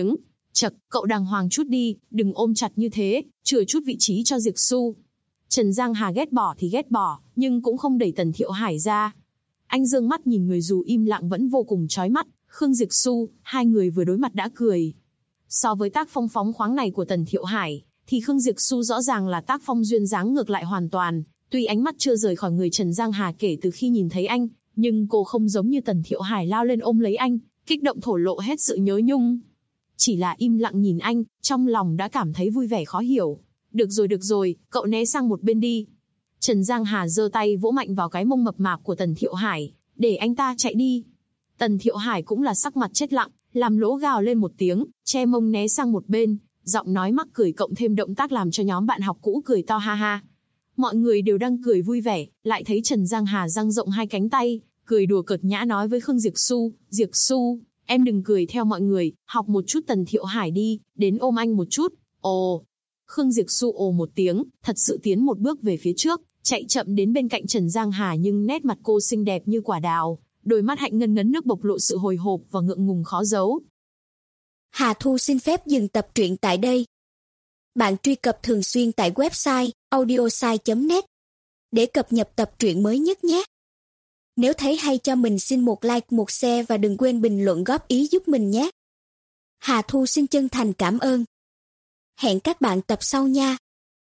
Speaker 2: Chậc, cậu đàng hoàng chút đi, đừng ôm chặt như thế, chừa chút vị trí cho Diệp Xu. Trần Giang Hà ghét bỏ thì ghét bỏ, nhưng cũng không đẩy Tần Thiệu Hải ra. Anh dương mắt nhìn người dù im lặng vẫn vô cùng chói mắt, Khương Diệp Xu, hai người vừa đối mặt đã cười. So với tác phong phóng khoáng này của Tần Thiệu Hải, thì Khương Diệp Xu rõ ràng là tác phong duyên dáng ngược lại hoàn toàn. Tuy ánh mắt chưa rời khỏi người Trần Giang Hà kể từ khi nhìn thấy anh, nhưng cô không giống như Tần Thiệu Hải lao lên ôm lấy anh, kích động thổ lộ hết sự nhớ nhung. Chỉ là im lặng nhìn anh, trong lòng đã cảm thấy vui vẻ khó hiểu. Được rồi, cậu né sang một bên đi. Trần Giang Hà giơ tay vỗ mạnh vào cái mông mập mạp của Tần Thiệu Hải, để anh ta chạy đi. Tần Thiệu Hải cũng là sắc mặt chết lặng, làm lỗ gào lên một tiếng, che mông né sang một bên, giọng nói mắc cười cộng thêm động tác làm cho nhóm bạn học cũ cười to ha ha. Mọi người đều đang cười vui vẻ, lại thấy Trần Giang Hà dang rộng hai cánh tay, cười đùa cợt nhã nói với Khương Diệp Xu, em đừng cười theo mọi người, học một chút Tần Thiệu Hải đi, đến ôm anh một chút. Ồ. Khương Diệp Xu ồ một tiếng, thật sự tiến một bước về phía trước, chạy chậm đến bên cạnh Trần Giang Hà, nhưng nét mặt cô xinh đẹp như quả đào, đôi mắt hạnh ngân ngấn nước bộc lộ sự hồi hộp và ngượng ngùng khó giấu.
Speaker 3: Hà Thu xin phép dừng tập truyện tại đây. Bạn truy cập thường xuyên tại website audiosai.net để cập nhật tập truyện mới nhất nhé. Nếu thấy hay cho mình xin một like, một share và đừng quên bình luận góp ý giúp mình nhé. Hà Thu xin chân thành cảm ơn. Hẹn các bạn tập sau nha.